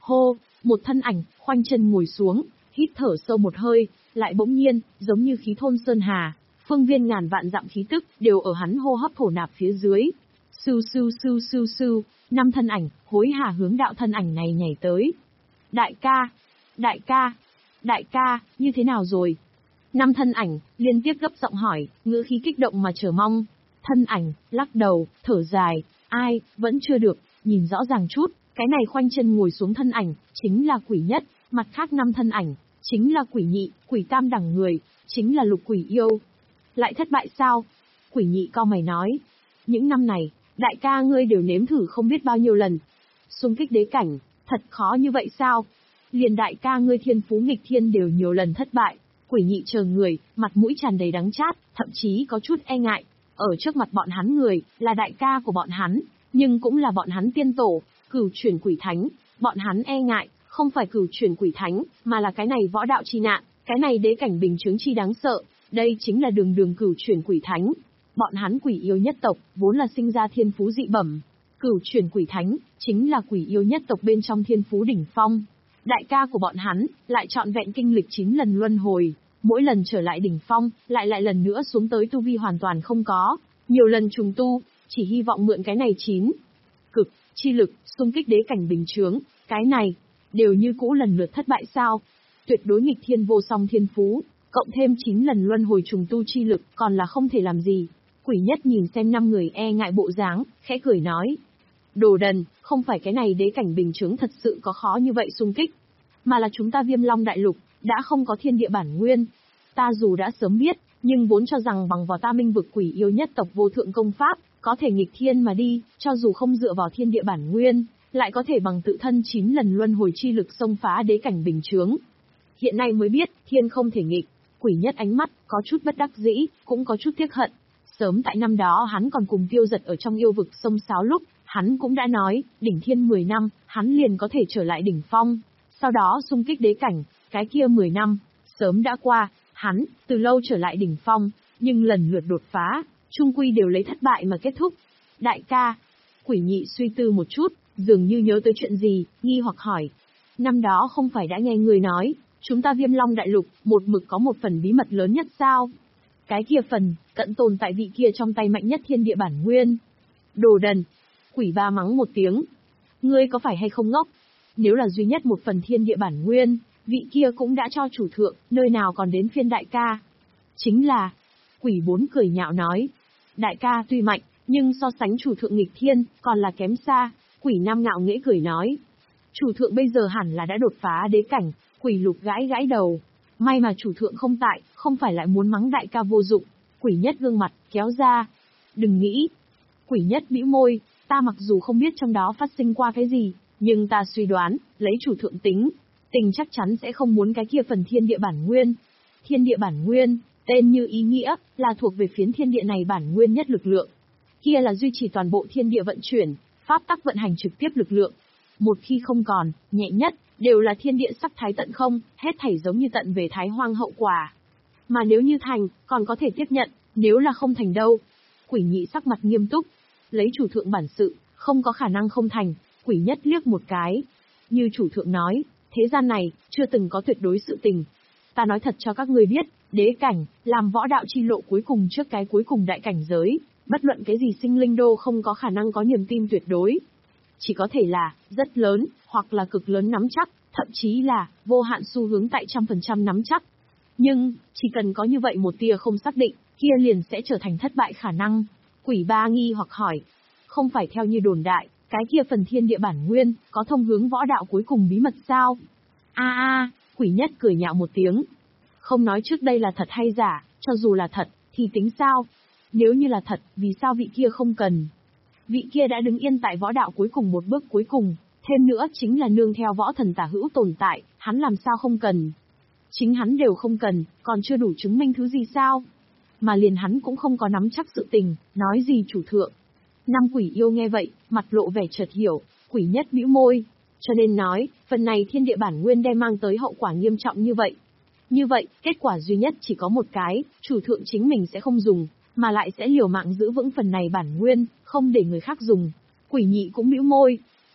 Hô, một thân ảnh, khoanh chân ngồi xuống, hít thở sâu một hơi, lại bỗng nhiên, giống như khí thôn sơn hà, phương viên ngàn vạn dặm khí tức, đều ở hắn hô hấp thổ nạp phía dưới. Sưu sưu sưu sưu sưu, năm thân ảnh, hối hả hướng đạo thân ảnh này nhảy tới. Đại ca, đại ca, đại ca, như thế nào rồi? Năm thân ảnh, liên tiếp gấp giọng hỏi, ngữ khí kích động mà chờ mong. Thân ảnh, lắc đầu, thở dài, ai, vẫn chưa được, nhìn rõ ràng chút, cái này khoanh chân ngồi xuống thân ảnh, chính là quỷ nhất, mặt khác năm thân ảnh, chính là quỷ nhị, quỷ tam đẳng người, chính là lục quỷ yêu. Lại thất bại sao? Quỷ nhị cau mày nói. Những năm này, đại ca ngươi đều nếm thử không biết bao nhiêu lần. Xung kích đế cảnh, thật khó như vậy sao? Liền đại ca ngươi thiên phú nghịch thiên đều nhiều lần thất bại. Quỷ nhị chờ người, mặt mũi tràn đầy đắng chát, thậm chí có chút e ngại. Ở trước mặt bọn hắn người, là đại ca của bọn hắn, nhưng cũng là bọn hắn tiên tổ, cửu chuyển quỷ thánh. Bọn hắn e ngại, không phải cửu chuyển quỷ thánh, mà là cái này võ đạo chi nạn, cái này đế cảnh bình chứng chi đáng sợ. Đây chính là đường đường cửu chuyển quỷ thánh. Bọn hắn quỷ yêu nhất tộc, vốn là sinh ra thiên phú dị bẩm. Cửu chuyển quỷ thánh, chính là quỷ yêu nhất tộc bên trong thiên phú đỉnh phong. Đại ca của bọn hắn, lại trọn vẹn kinh lịch chín lần luân hồi. Mỗi lần trở lại đỉnh phong, lại lại lần nữa xuống tới tu vi hoàn toàn không có. Nhiều lần trùng tu, chỉ hy vọng mượn cái này chín cực, chi lực, xung kích đế cảnh bình chướng, cái này, đều như cũ lần lượt thất bại sao. Tuyệt đối nghịch thiên vô song thiên phú, cộng thêm chín lần luân hồi trùng tu chi lực, còn là không thể làm gì. Quỷ nhất nhìn xem năm người e ngại bộ dáng, khẽ cười nói. Đồ đần, không phải cái này đế cảnh bình chướng thật sự có khó như vậy xung kích, mà là chúng ta Viêm Long Đại Lục, đã không có thiên địa bản nguyên. Ta dù đã sớm biết, nhưng vốn cho rằng bằng vào ta minh vực quỷ yêu nhất tộc vô thượng công pháp, có thể nghịch thiên mà đi, cho dù không dựa vào thiên địa bản nguyên, lại có thể bằng tự thân chín lần luân hồi chi lực xông phá đế cảnh bình chướng. Hiện nay mới biết, thiên không thể nghịch. Quỷ nhất ánh mắt, có chút bất đắc dĩ, cũng có chút tiếc hận. Sớm tại năm đó hắn còn cùng Tiêu Giật ở trong yêu vực sông sáo lúc, hắn cũng đã nói, đỉnh thiên mười năm, hắn liền có thể trở lại đỉnh phong. Sau đó xung kích đế cảnh, cái kia mười năm, sớm đã qua, hắn, từ lâu trở lại đỉnh phong, nhưng lần lượt đột phá, chung quy đều lấy thất bại mà kết thúc. Đại ca, quỷ nhị suy tư một chút, dường như nhớ tới chuyện gì, nghi hoặc hỏi. Năm đó không phải đã nghe người nói, chúng ta Viêm Long Đại Lục, một mực có một phần bí mật lớn nhất sao? Cái kia phần, cận tồn tại vị kia trong tay mạnh nhất thiên địa bản nguyên. Đồ đần! Quỷ ba mắng một tiếng. Ngươi có phải hay không ngốc? Nếu là duy nhất một phần thiên địa bản nguyên, vị kia cũng đã cho chủ thượng, nơi nào còn đến phiên đại ca? Chính là... Quỷ bốn cười nhạo nói. Đại ca tuy mạnh, nhưng so sánh chủ thượng nghịch thiên, còn là kém xa. Quỷ năm ngạo nghễ cười nói. Chủ thượng bây giờ hẳn là đã đột phá đế cảnh. Quỷ lục gãi gãi đầu. May mà chủ thượng không tại, không phải lại muốn mắng đại ca vô dụng. Quỷ nhất gương mặt, kéo ra. Đừng nghĩ. Quỷ nhất bĩu môi, ta mặc dù không biết trong đó phát sinh qua cái gì, nhưng ta suy đoán, lấy chủ thượng tính, tình chắc chắn sẽ không muốn cái kia phần thiên địa bản nguyên. Thiên địa bản nguyên, tên như ý nghĩa, là thuộc về phiến thiên địa này bản nguyên nhất lực lượng. Kia là duy trì toàn bộ thiên địa vận chuyển, pháp tắc vận hành trực tiếp lực lượng. Một khi không còn, nhẹ nhất, đều là thiên địa sắc thái tận không, hết thảy giống như tận về thái hoang hậu quả. Mà nếu như thành, còn có thể tiếp nhận, nếu là không thành đâu. Quỷ nhị sắc mặt nghiêm túc, lấy chủ thượng bản sự, không có khả năng không thành. Quỷ nhất liếc một cái. Như chủ thượng nói, thế gian này, chưa từng có tuyệt đối sự tình. Ta nói thật cho các ngươi biết, đế cảnh, làm võ đạo chi lộ cuối cùng trước cái cuối cùng đại cảnh giới, bất luận cái gì sinh linh đô không có khả năng có niềm tin tuyệt đối. Chỉ có thể là, rất lớn, hoặc là cực lớn nắm chắc, thậm chí là, vô hạn xu hướng tại trăm phần trăm nắm chắc. Nhưng, chỉ cần có như vậy một tia không xác định, kia liền sẽ trở thành thất bại khả năng. Quỷ ba nghi hoặc hỏi, không phải theo như đồn đại, cái kia phần thiên địa bản nguyên, có thông hướng võ đạo cuối cùng bí mật sao? A a, quỷ nhất cười nhạo một tiếng. Không nói trước đây là thật hay giả, cho dù là thật, thì tính sao? Nếu như là thật, vì sao vị kia không cần? Vị kia đã đứng yên tại võ đạo cuối cùng một bước cuối cùng, thêm nữa chính là nương theo võ thần tả hữu tồn tại, hắn làm sao không cần? Chính hắn đều không cần, còn chưa đủ chứng minh thứ gì sao? Mà liền hắn cũng không có nắm chắc sự tình, nói gì chủ thượng. Năm quỷ yêu nghe vậy, mặt lộ vẻ chợt hiểu, quỷ nhất bĩu môi. Cho nên nói, phần này thiên địa bản nguyên đem mang tới hậu quả nghiêm trọng như vậy. Như vậy, kết quả duy nhất chỉ có một cái, chủ thượng chính mình sẽ không dùng, mà lại sẽ liều mạng giữ vững phần này bản nguyên, không để người khác dùng. Quỷ nhị cũng bĩu môi.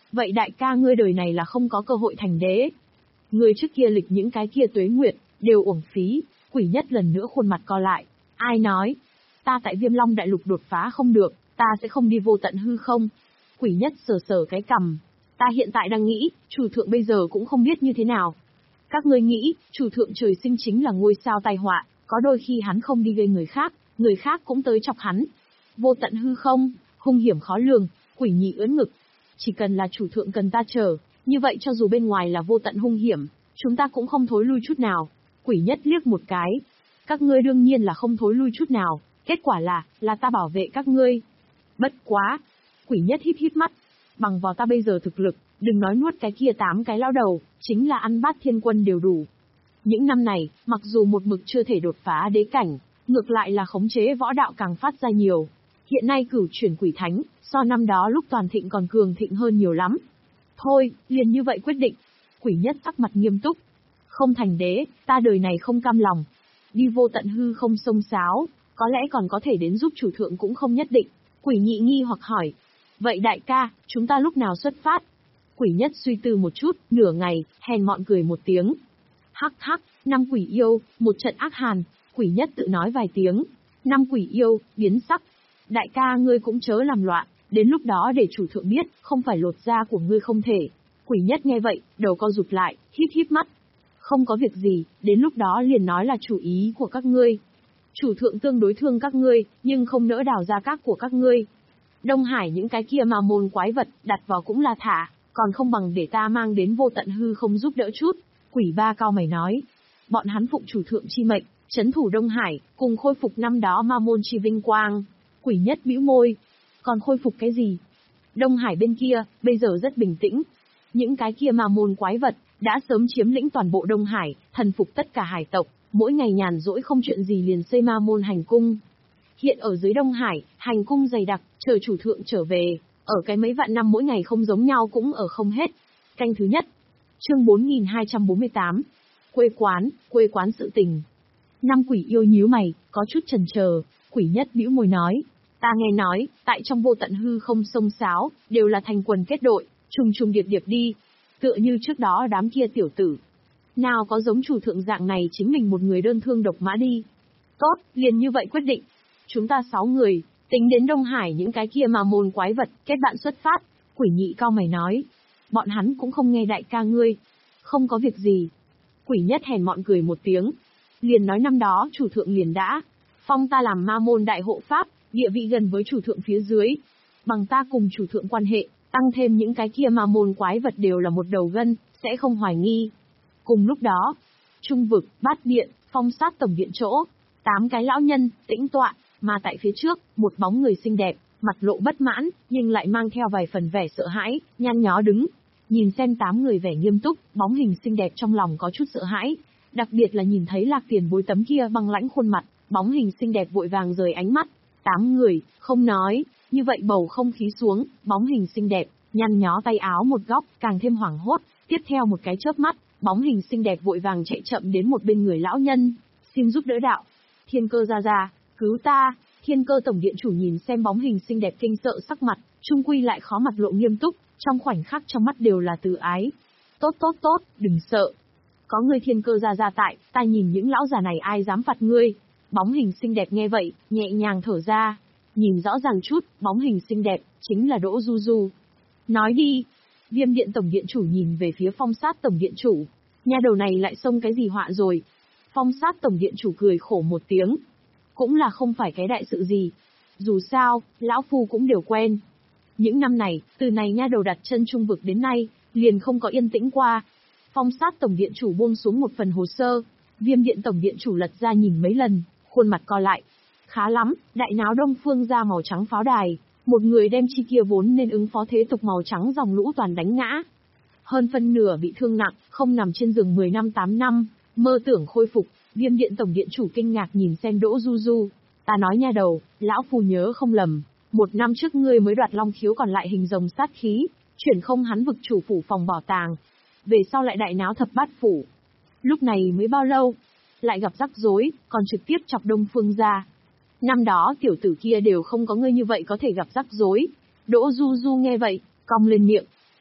Vậy đại ca ngươi đời này là không có cơ hội thành đế. Ngươi trước kia lịch những cái kia tuế nguyệt, đều uổng phí. Quỷ Nhất lần nữa khuôn mặt co lại. Ai nói? Ta tại Viêm Long Đại Lục đột phá không được, ta sẽ không đi vô tận hư không. Quỷ Nhất sờ sờ cái cằm. Ta hiện tại đang nghĩ, chủ thượng bây giờ cũng không biết như thế nào. Các ngươi nghĩ, chủ thượng trời sinh chính là ngôi sao tai họa, có đôi khi hắn không đi gây người khác, người khác cũng tới chọc hắn. Vô tận hư không, hung hiểm khó lường, Quỷ Nhị ưỡn ngực. Chỉ cần là chủ thượng cần ta chờ, như vậy cho dù bên ngoài là vô tận hung hiểm, chúng ta cũng không thối lui chút nào. Quỷ Nhất liếc một cái. Các ngươi đương nhiên là không thối lui chút nào, kết quả là, là ta bảo vệ các ngươi. Bất quá. Quỷ Nhất híp híp mắt. Bằng vào ta bây giờ thực lực, đừng nói nuốt cái kia tám cái lão đầu, chính là ăn bát thiên quân đều đủ. Những năm này, mặc dù một mực chưa thể đột phá đế cảnh, ngược lại là khống chế võ đạo càng phát ra nhiều. Hiện nay cửu chuyển quỷ thánh, so năm đó lúc toàn thịnh còn cường thịnh hơn nhiều lắm. Thôi, liền như vậy quyết định. Quỷ Nhất sắc mặt nghiêm túc. Không thành đế, ta đời này không cam lòng. Đi vô tận hư không sông sáo, có lẽ còn có thể đến giúp chủ thượng cũng không nhất định. Quỷ Nhị nghi hoặc hỏi. Vậy đại ca, chúng ta lúc nào xuất phát? Quỷ Nhất suy tư một chút, nửa ngày, hèn mọn cười một tiếng. Hắc hắc, năm quỷ yêu, một trận ác hàn. Quỷ Nhất tự nói vài tiếng. Năm quỷ yêu, biến sắc. Đại ca ngươi cũng chớ làm loạn, đến lúc đó để chủ thượng biết, không phải lột da của ngươi không thể. Quỷ Nhất nghe vậy, đầu co rụt lại, híp híp mắt. Không có việc gì, đến lúc đó liền nói là chủ ý của các ngươi. Chủ thượng tương đối thương các ngươi, nhưng không nỡ đào ra các của các ngươi. Đông Hải những cái kia mà môn quái vật, đặt vào cũng là thả, còn không bằng để ta mang đến vô tận hư không giúp đỡ chút. Quỷ Ba cao mày nói. Bọn hắn phụng chủ thượng chi mệnh, trấn thủ Đông Hải, cùng khôi phục năm đó ma môn chi vinh quang. Quỷ Nhất bĩu môi. Còn khôi phục cái gì? Đông Hải bên kia, bây giờ rất bình tĩnh. Những cái kia ma môn quái vật, đã sớm chiếm lĩnh toàn bộ Đông Hải, thần phục tất cả hải tộc, mỗi ngày nhàn rỗi không chuyện gì liền xây ma môn hành cung. Hiện ở dưới Đông Hải, hành cung dày đặc, chờ chủ thượng trở về, ở cái mấy vạn năm mỗi ngày không giống nhau cũng ở không hết. Canh thứ nhất. Chương bốn nghìn hai trăm bốn mươi tám. Quê quán, quê quán sự tình. Năm quỷ yêu nhíu mày, có chút chần chờ. Quỷ Nhất bĩu môi nói. Ta nghe nói, tại trong vô tận hư không sông sáo, đều là thành quần kết đội, trùng trùng điệp điệp đi. Tựa như trước đó đám kia tiểu tử. Nào có giống chủ thượng dạng này chính mình một người đơn thương độc mã đi. Tốt, liền như vậy quyết định. Chúng ta sáu người, tính đến Đông Hải những cái kia mà môn quái vật, kết bạn xuất phát. Quỷ Nhị cao mày nói. Bọn hắn cũng không nghe đại ca ngươi. Không có việc gì. Quỷ Nhất hèn mọn cười một tiếng. Liền nói năm đó chủ thượng liền đã phong ta làm ma môn đại hộ pháp, địa vị gần với chủ thượng phía dưới. Bằng ta cùng chủ thượng quan hệ, tăng thêm những cái kia ma môn quái vật đều là một đầu gân, sẽ không hoài nghi. Cùng lúc đó, trung vực, bát điện, phong sát tổng điện chỗ, tám cái lão nhân, tĩnh tọa, mà tại phía trước, một bóng người xinh đẹp, mặt lộ bất mãn, nhưng lại mang theo vài phần vẻ sợ hãi, nhăn nhó đứng. Nhìn xem tám người vẻ nghiêm túc, bóng hình xinh đẹp trong lòng có chút sợ hãi. Đặc biệt là nhìn thấy Lạc Tiền Bối tấm kia băng lãnh khuôn mặt, bóng hình xinh đẹp vội vàng rời ánh mắt. Tám người, không nói, như vậy bầu không khí xuống, bóng hình xinh đẹp, nhăn nhó tay áo một góc, càng thêm hoảng hốt. Tiếp theo một cái chớp mắt, bóng hình xinh đẹp vội vàng chạy chậm đến một bên người lão nhân, xin giúp đỡ đạo. Thiên Cơ gia gia, cứu ta. Thiên Cơ tổng điện chủ nhìn xem bóng hình xinh đẹp kinh sợ sắc mặt, trung quy lại khó mặt lộ nghiêm túc, trong khoảnh khắc trong mắt đều là từ ái. Tốt tốt tốt, đừng sợ. Có người Thiên Cơ gia gia tại, ta nhìn những lão già này ai dám phạt ngươi. Bóng hình xinh đẹp nghe vậy, nhẹ nhàng thở ra. Nhìn rõ ràng chút, bóng hình xinh đẹp, chính là Đỗ Du Du. Nói đi. Viêm điện tổng điện chủ nhìn về phía phong sát tổng điện chủ. Nhà đầu này lại xông cái gì họa rồi. Phong sát tổng điện chủ cười khổ một tiếng. Cũng là không phải cái đại sự gì. Dù sao, lão phu cũng đều quen. Những năm này, từ này nha đầu đặt chân trung vực đến nay, liền không có yên tĩnh qua. Phong sát tổng điện chủ buông xuống một phần hồ sơ. Viêm điện tổng điện chủ lật ra nhìn mấy lần, khuôn mặt co lại. Khá lắm, đại náo Đông Phương ra màu trắng pháo đài. Một người đem chi kia vốn nên ứng phó thế tục màu trắng dòng lũ toàn đánh ngã. Hơn phân nửa bị thương nặng, không nằm trên giường mười năm tám năm, mơ tưởng khôi phục. Viêm điện tổng điện chủ kinh ngạc nhìn xem Đỗ Du Du. Ta nói nha đầu, lão phu nhớ không lầm. Một năm trước ngươi mới đoạt long khiếu còn lại hình rồng sát khí, chuyển không hắn vực chủ phủ phòng bảo tàng. Về sau lại đại náo thập bát phủ. Lúc này mới bao lâu? Lại gặp rắc rối, còn trực tiếp chọc Đông Phương ra. Năm đó tiểu tử kia đều không có ngươi như vậy có thể gặp rắc rối. Đỗ Du Du nghe vậy, cong lên miệng.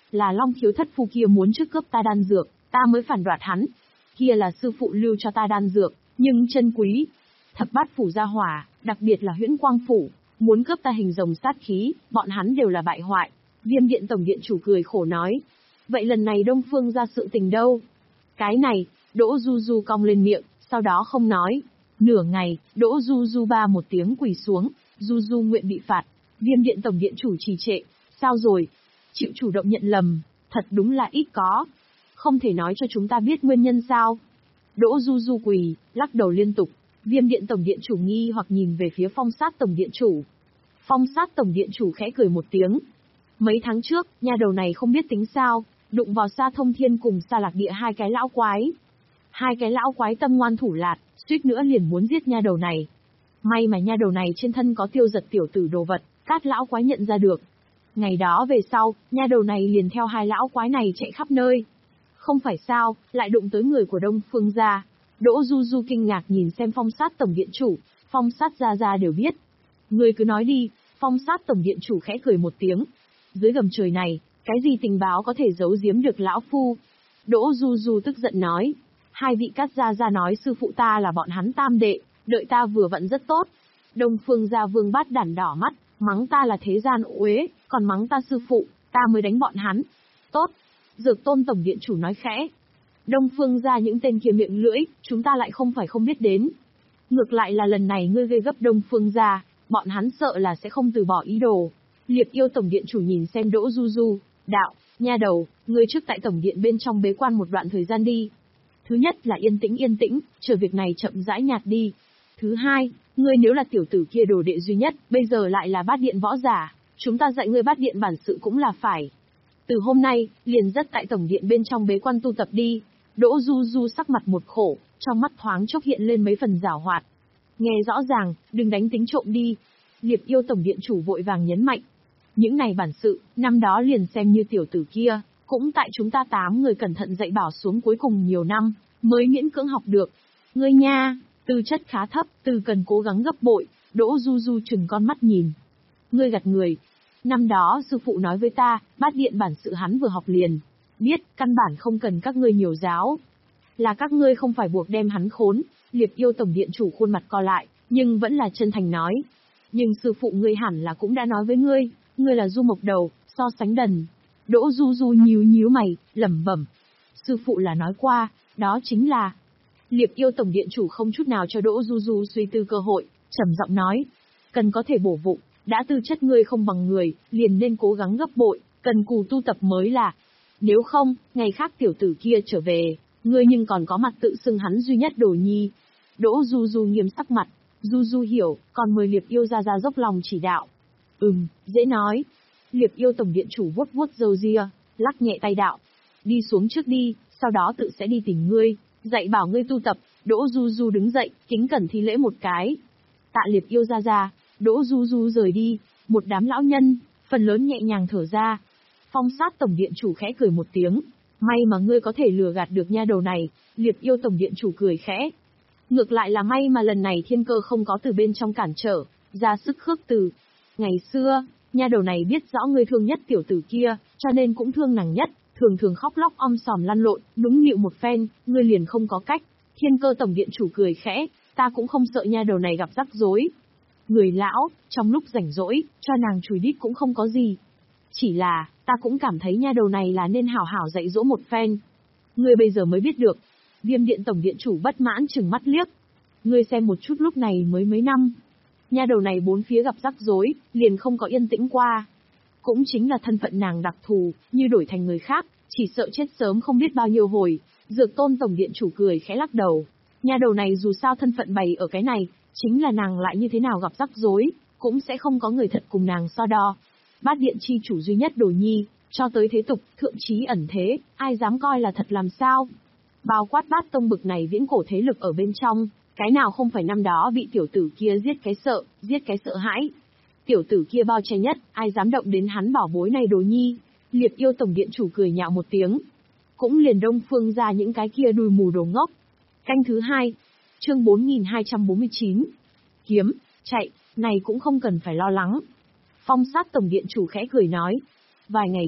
Là Long Khiếu thất phu kia muốn trước cướp ta đan dược, ta mới phản đoạt hắn. Kia là sư phụ lưu cho ta đan dược, nhưng chân quý. Thập bát phủ gia hỏa, đặc biệt là Huyễn Quang phủ, muốn cướp ta hình rồng sát khí, bọn hắn đều là bại hoại. Viêm điện tổng điện chủ cười khổ nói. Vậy lần này Đông Phương ra sự tình đâu? Cái này, Đỗ Du Du cong lên miệng, sau đó không nói. Nửa ngày, Đỗ Du Du ba một tiếng quỳ xuống, Du Du nguyện bị phạt. Viêm điện tổng điện chủ trì trệ. Sao rồi? Chịu chủ động nhận lầm, thật đúng là ít có. Không thể nói cho chúng ta biết nguyên nhân sao? Đỗ Du Du quỳ, lắc đầu liên tục. Viêm điện tổng điện chủ nghi hoặc nhìn về phía Phong Sát tổng điện chủ. Phong Sát tổng điện chủ khẽ cười một tiếng. Mấy tháng trước, nhà đầu này không biết tính sao, đụng vào Sa Thông Thiên cùng Sa Lạc Địa hai cái lão quái. Hai cái lão quái tâm ngoan thủ lạt, suýt nữa liền muốn giết nha đầu này. May mà nha đầu này trên thân có tiêu giật tiểu tử đồ vật, các lão quái nhận ra được. Ngày đó về sau, nha đầu này liền theo hai lão quái này chạy khắp nơi. Không phải sao, lại đụng tới người của Đông Phương gia. Đỗ Du Du kinh ngạc nhìn xem Phong Sát tổng điện chủ, Phong Sát gia gia đều biết. Ngươi cứ nói đi, Phong Sát tổng điện chủ khẽ cười một tiếng. Dưới gầm trời này, cái gì tình báo có thể giấu giếm được lão phu? Đỗ Du Du tức giận nói. Hai vị Cát gia gia nói sư phụ ta là bọn hắn tam đệ, đợi ta vừa vặn rất tốt. Đông Phương gia Vương Bát Đản đỏ mắt, mắng ta là thế gian uế, còn mắng ta sư phụ, ta mới đánh bọn hắn. Tốt. Dược Tôn tổng điện chủ nói khẽ. Đông Phương gia những tên kia miệng lưỡi, chúng ta lại không phải không biết đến. Ngược lại là lần này ngươi gây gấp Đông Phương gia, bọn hắn sợ là sẽ không từ bỏ ý đồ. Liệp Yêu tổng điện chủ nhìn xem Đỗ Du Du, đạo, nha đầu, ngươi trước tại tổng điện bên trong bế quan một đoạn thời gian đi. Thứ nhất là yên tĩnh yên tĩnh, chờ việc này chậm rãi nhạt đi. Thứ hai, ngươi nếu là tiểu tử kia đồ đệ duy nhất, bây giờ lại là bát điện võ giả, chúng ta dạy ngươi bát điện bản sự cũng là phải. Từ hôm nay, liền rất tại tổng điện bên trong bế quan tu tập đi. Đỗ Du Du sắc mặt một khổ, trong mắt thoáng chốc hiện lên mấy phần giảo hoạt. Nghe rõ ràng, đừng đánh tính trộm đi. Liệp Yêu tổng điện chủ vội vàng nhấn mạnh. Những này bản sự, năm đó liền xem như tiểu tử kia, cũng tại chúng ta tám người cẩn thận dạy bảo xuống cuối cùng nhiều năm, mới miễn cưỡng học được. Ngươi nha, tư chất khá thấp, từ cần cố gắng gấp bội. Đỗ Du Du chừng con mắt nhìn. Ngươi gạt người. Năm đó sư phụ nói với ta, bát điện bản sự hắn vừa học liền. Biết, căn bản không cần các ngươi nhiều giáo. Là các ngươi không phải buộc đem hắn khốn. Liệp Yêu tổng điện chủ khuôn mặt co lại, nhưng vẫn là chân thành nói. Nhưng sư phụ ngươi hẳn là cũng đã nói với ngươi, ngươi là Du Mộc Đầu, so sánh đần. Đỗ Du Du nhíu nhíu mày, lẩm bẩm. Sư phụ là nói qua, đó chính là... Liệp Yêu tổng điện chủ không chút nào cho Đỗ Du Du suy tư cơ hội, trầm giọng nói. Cần có thể bổ vụng, đã tư chất ngươi không bằng người, liền nên cố gắng gấp bội, cần cù tu tập mới là. Nếu không, ngày khác tiểu tử kia trở về, ngươi nhưng còn có mặt tự xưng hắn duy nhất đồ nhi. Đỗ Du Du nghiêm sắc mặt, Du Du hiểu, còn mời Liệp Yêu ra ra dốc lòng chỉ đạo. Ừm, dễ nói. Liệp Yêu tổng điện chủ vuốt vuốt râu ria, lắc nhẹ tay đạo. Đi xuống trước đi, sau đó tự sẽ đi tìm ngươi, dạy bảo ngươi tu tập. Đỗ Du Du đứng dậy, kính cẩn thi lễ một cái. Tạ Liệp Yêu ra ra. Đỗ Du Du rời đi, một đám lão nhân, phần lớn nhẹ nhàng thở ra. Phong Sát tổng điện chủ khẽ cười một tiếng. May mà ngươi có thể lừa gạt được nha đầu này. Liệp Yêu tổng điện chủ cười khẽ. Ngược lại là may mà lần này thiên cơ không có từ bên trong cản trở, ra sức khước từ. Ngày xưa, nha đầu này biết rõ ngươi thương nhất tiểu tử kia, cho nên cũng thương nàng nhất, thường thường khóc lóc om sòm lăn lộn, nũng nịu một phen, ngươi liền không có cách. Thiên cơ tổng điện chủ cười khẽ, ta cũng không sợ nha đầu này gặp rắc rối. Người lão, trong lúc rảnh rỗi, cho nàng chùi đít cũng không có gì. Chỉ là, ta cũng cảm thấy nha đầu này là nên hảo hảo dạy dỗ một phen. Ngươi bây giờ mới biết được. Viêm điện tổng điện chủ bất mãn chừng mắt liếc. Ngươi xem một chút lúc này mới mấy năm. Nha đầu này bốn phía gặp rắc rối, liền không có yên tĩnh qua. Cũng chính là thân phận nàng đặc thù, như đổi thành người khác, chỉ sợ chết sớm không biết bao nhiêu hồi. Dược Tôn tổng điện chủ cười khẽ lắc đầu. Nha đầu này dù sao thân phận bày ở cái này, chính là nàng lại như thế nào gặp rắc rối, cũng sẽ không có người thật cùng nàng so đo. Bát điện chi chủ duy nhất đồ nhi, cho tới thế tục, thượng trí ẩn thế, ai dám coi là thật làm sao. Bao quát bát tông bực này viễn cổ thế lực ở bên trong, cái nào không phải năm đó bị tiểu tử kia giết cái sợ, giết cái sợ hãi. Tiểu tử kia bao che nhất, ai dám động đến hắn bảo bối này đồ nhi. Liệp Yêu tổng điện chủ cười nhạo một tiếng. Cũng liền Đông Phương ra những cái kia đùi mù đồ ngốc. Canh thứ hai, chương bốn nghìn hai trăm bốn mươi chín. Kiếm, chạy, này cũng không cần phải lo lắng. Phong Sát tổng điện chủ khẽ cười nói. Vài ngày trước,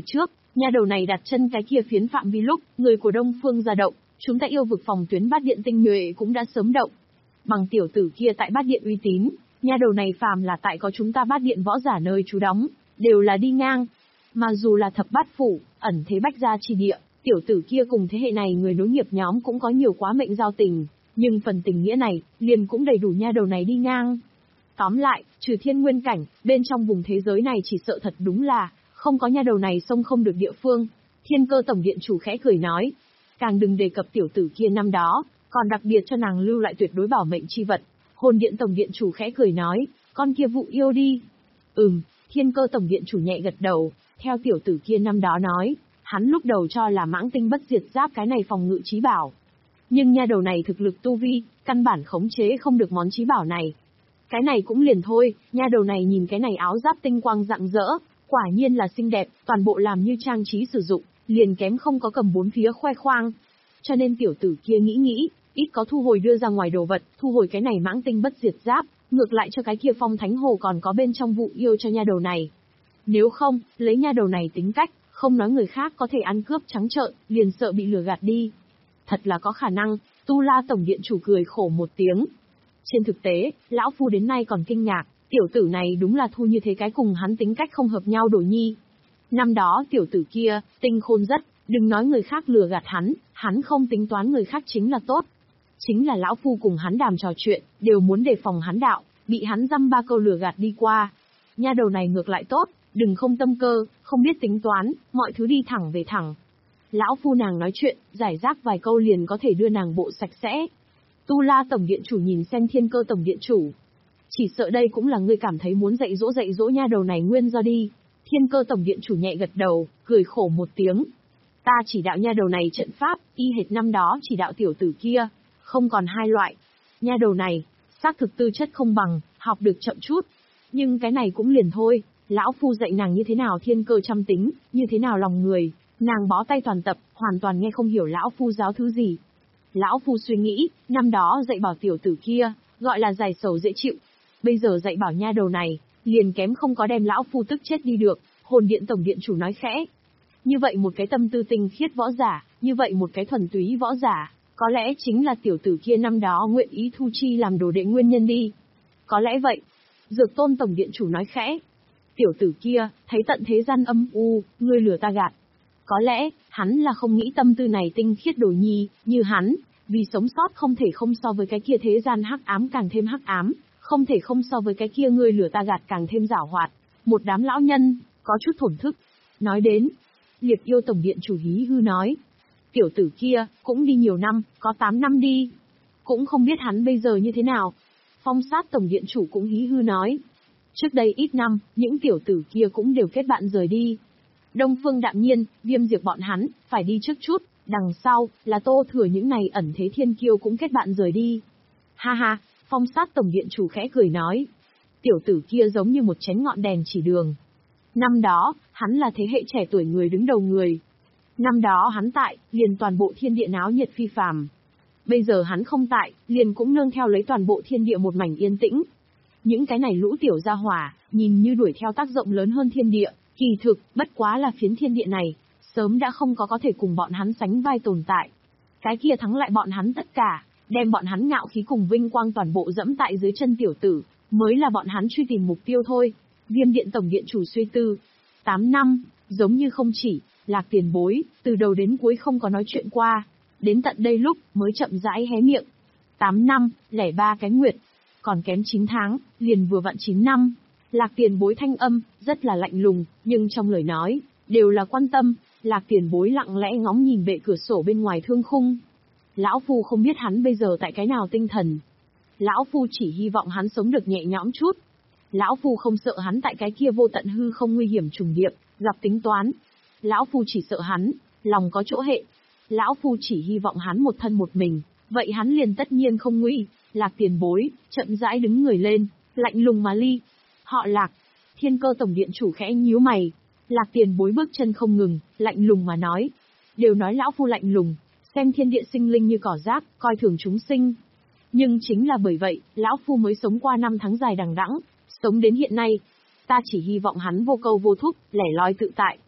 Nhà đầu này đặt chân cái kia phiến phạm vi lúc, người của Đông Phương ra động, chúng ta yêu vực phòng tuyến bát điện tinh nhuệ cũng đã sớm động. Bằng tiểu tử kia tại bát điện uy tín, nhà đầu này phàm là tại có chúng ta bát điện võ giả nơi trú đóng, đều là đi ngang. Mà dù là thập bát phủ, ẩn thế bách gia chi địa, tiểu tử kia cùng thế hệ này người nối nghiệp nhóm cũng có nhiều quá mệnh giao tình, nhưng phần tình nghĩa này, liền cũng đầy đủ nha đầu này đi ngang. Tóm lại, trừ thiên nguyên cảnh, bên trong vùng thế giới này chỉ sợ thật đúng là, không có nha đầu này xông không được địa phương. Thiên Cơ tổng điện chủ khẽ cười nói, càng đừng đề cập tiểu tử kia năm đó, còn đặc biệt cho nàng lưu lại tuyệt đối bảo mệnh chi vật. Hồn điện tổng điện chủ khẽ cười nói, con kia vụ yêu đi. Ừm, Thiên Cơ tổng điện chủ nhẹ gật đầu, theo tiểu tử kia năm đó nói, hắn lúc đầu cho là mãng tinh bất diệt giáp cái này phòng ngự trí bảo. Nhưng nha đầu này thực lực tu vi, căn bản khống chế không được món trí bảo này. Cái này cũng liền thôi, nha đầu này nhìn cái này áo giáp tinh quang rạng rỡ, quả nhiên là xinh đẹp, toàn bộ làm như trang trí sử dụng, liền kém không có cầm bốn phía khoe khoang. Cho nên tiểu tử kia nghĩ nghĩ, ít có thu hồi đưa ra ngoài đồ vật, thu hồi cái này mãng tinh bất diệt giáp, ngược lại cho cái kia phong thánh hồ còn có bên trong vụ yêu cho nha đầu này. Nếu không, lấy nha đầu này tính cách, không nói người khác có thể ăn cướp trắng trợn, liền sợ bị lừa gạt đi. Thật là có khả năng, Tu La tổng điện chủ cười khổ một tiếng. Trên thực tế, lão phu đến nay còn kinh ngạc, tiểu tử này đúng là thu như thế cái cùng hắn tính cách không hợp nhau đồ nhi. Năm đó tiểu tử kia, tinh khôn rất, đừng nói người khác lừa gạt hắn, hắn không tính toán người khác chính là tốt. Chính là lão phu cùng hắn đàm trò chuyện, đều muốn đề phòng hắn đạo, bị hắn dăm ba câu lừa gạt đi qua. Nha đầu này ngược lại tốt, đừng không tâm cơ, không biết tính toán, mọi thứ đi thẳng về thẳng. Lão phu nàng nói chuyện, giải rác vài câu liền có thể đưa nàng bộ sạch sẽ. Tu La tổng điện chủ nhìn xem Thiên Cơ tổng điện chủ. Chỉ sợ đây cũng là ngươi cảm thấy muốn dạy dỗ dạy dỗ nha đầu này nguyên do đi. Thiên Cơ tổng điện chủ nhẹ gật đầu, cười khổ một tiếng. Ta chỉ đạo nha đầu này trận pháp, y hệt năm đó chỉ đạo tiểu tử kia, không còn hai loại. Nha đầu này, xác thực tư chất không bằng, học được chậm chút. Nhưng cái này cũng liền thôi, lão phu dạy nàng như thế nào thiên cơ trăm tính, như thế nào lòng người, nàng bó tay toàn tập, hoàn toàn nghe không hiểu lão phu giáo thứ gì. Lão phu suy nghĩ, năm đó dạy bảo tiểu tử kia, gọi là giải sầu dễ chịu. Bây giờ dạy bảo nha đầu này, liền kém không có đem lão phu tức chết đi được, hồn điện tổng điện chủ nói khẽ. Như vậy một cái tâm tư tinh khiết võ giả, như vậy một cái thuần túy võ giả, có lẽ chính là tiểu tử kia năm đó nguyện ý thu chi làm đồ đệ nguyên nhân đi. Có lẽ vậy. Dược tôn tổng điện chủ nói khẽ. Tiểu tử kia, thấy tận thế gian âm u, ngươi lừa ta gạt. Có lẽ, hắn là không nghĩ tâm tư này tinh khiết đồ nhi, như hắn, vì sống sót không thể không so với cái kia thế gian hắc ám càng thêm hắc ám, không thể không so với cái kia ngươi lừa ta gạt càng thêm giảo hoạt. Một đám lão nhân, có chút thổn thức. Nói đến, Liệt yêu tổng điện chủ hí hư nói. Tiểu tử kia, cũng đi nhiều năm, có tám năm đi. Cũng không biết hắn bây giờ như thế nào. Phong sát tổng điện chủ cũng hí hư nói. Trước đây ít năm, những tiểu tử kia cũng đều kết bạn rời đi. Đông Phương đạm nhiên, Viêm Diệp bọn hắn, phải đi trước chút, đằng sau, là Tô Thừa những này ẩn thế thiên kiêu cũng kết bạn rời đi. Ha ha, phong sát tổng điện chủ khẽ cười nói. Tiểu tử kia giống như một chén ngọn đèn chỉ đường. Năm đó, hắn là thế hệ trẻ tuổi người đứng đầu người. Năm đó hắn tại, liền toàn bộ thiên địa náo nhiệt phi phàm. Bây giờ hắn không tại, liền cũng nương theo lấy toàn bộ thiên địa một mảnh yên tĩnh. Những cái này lũ tiểu gia hỏa, nhìn như đuổi theo tác động lớn hơn thiên địa, kỳ thực, bất quá là phiến thiên địa này, sớm đã không có có thể cùng bọn hắn sánh vai tồn tại. Cái kia thắng lại bọn hắn tất cả, đem bọn hắn ngạo khí cùng vinh quang toàn bộ dẫm tại dưới chân tiểu tử, mới là bọn hắn truy tìm mục tiêu thôi. Viêm điện tổng điện chủ suy tư. Tám năm, giống như không chỉ, Lạc tiền bối, từ đầu đến cuối không có nói chuyện qua. Đến tận đây lúc, mới chậm rãi hé miệng. Tám năm, lẻ ba cái nguyệt. Còn kém chín tháng, liền vừa vặn chín năm. Lạc tiền bối thanh âm, rất là lạnh lùng, nhưng trong lời nói, đều là quan tâm. Lạc tiền bối lặng lẽ ngóng nhìn bệ cửa sổ bên ngoài thương khung. Lão Phu không biết hắn bây giờ tại cái nào tinh thần. Lão Phu chỉ hy vọng hắn sống được nhẹ nhõm chút. Lão Phu không sợ hắn tại cái kia vô tận hư không nguy hiểm trùng điệp, gặp tính toán. Lão Phu chỉ sợ hắn, lòng có chỗ hệ. Lão Phu chỉ hy vọng hắn một thân một mình, vậy hắn liền tất nhiên không nguy. Lạc tiền bối, chậm rãi đứng người lên, lạnh lùng mà ly. Họ Lạc, Thiên Cơ tổng điện chủ khẽ nhíu mày. Lạc tiền bối bước chân không ngừng, lạnh lùng mà nói. Đều nói lão Phu lạnh lùng, xem thiên địa sinh linh như cỏ rác, coi thường chúng sinh. Nhưng chính là bởi vậy, lão Phu mới sống qua năm tháng dài đằng đẵng, sống đến hiện nay. Ta chỉ hy vọng hắn vô câu vô thúc, lẻ loi tự tại.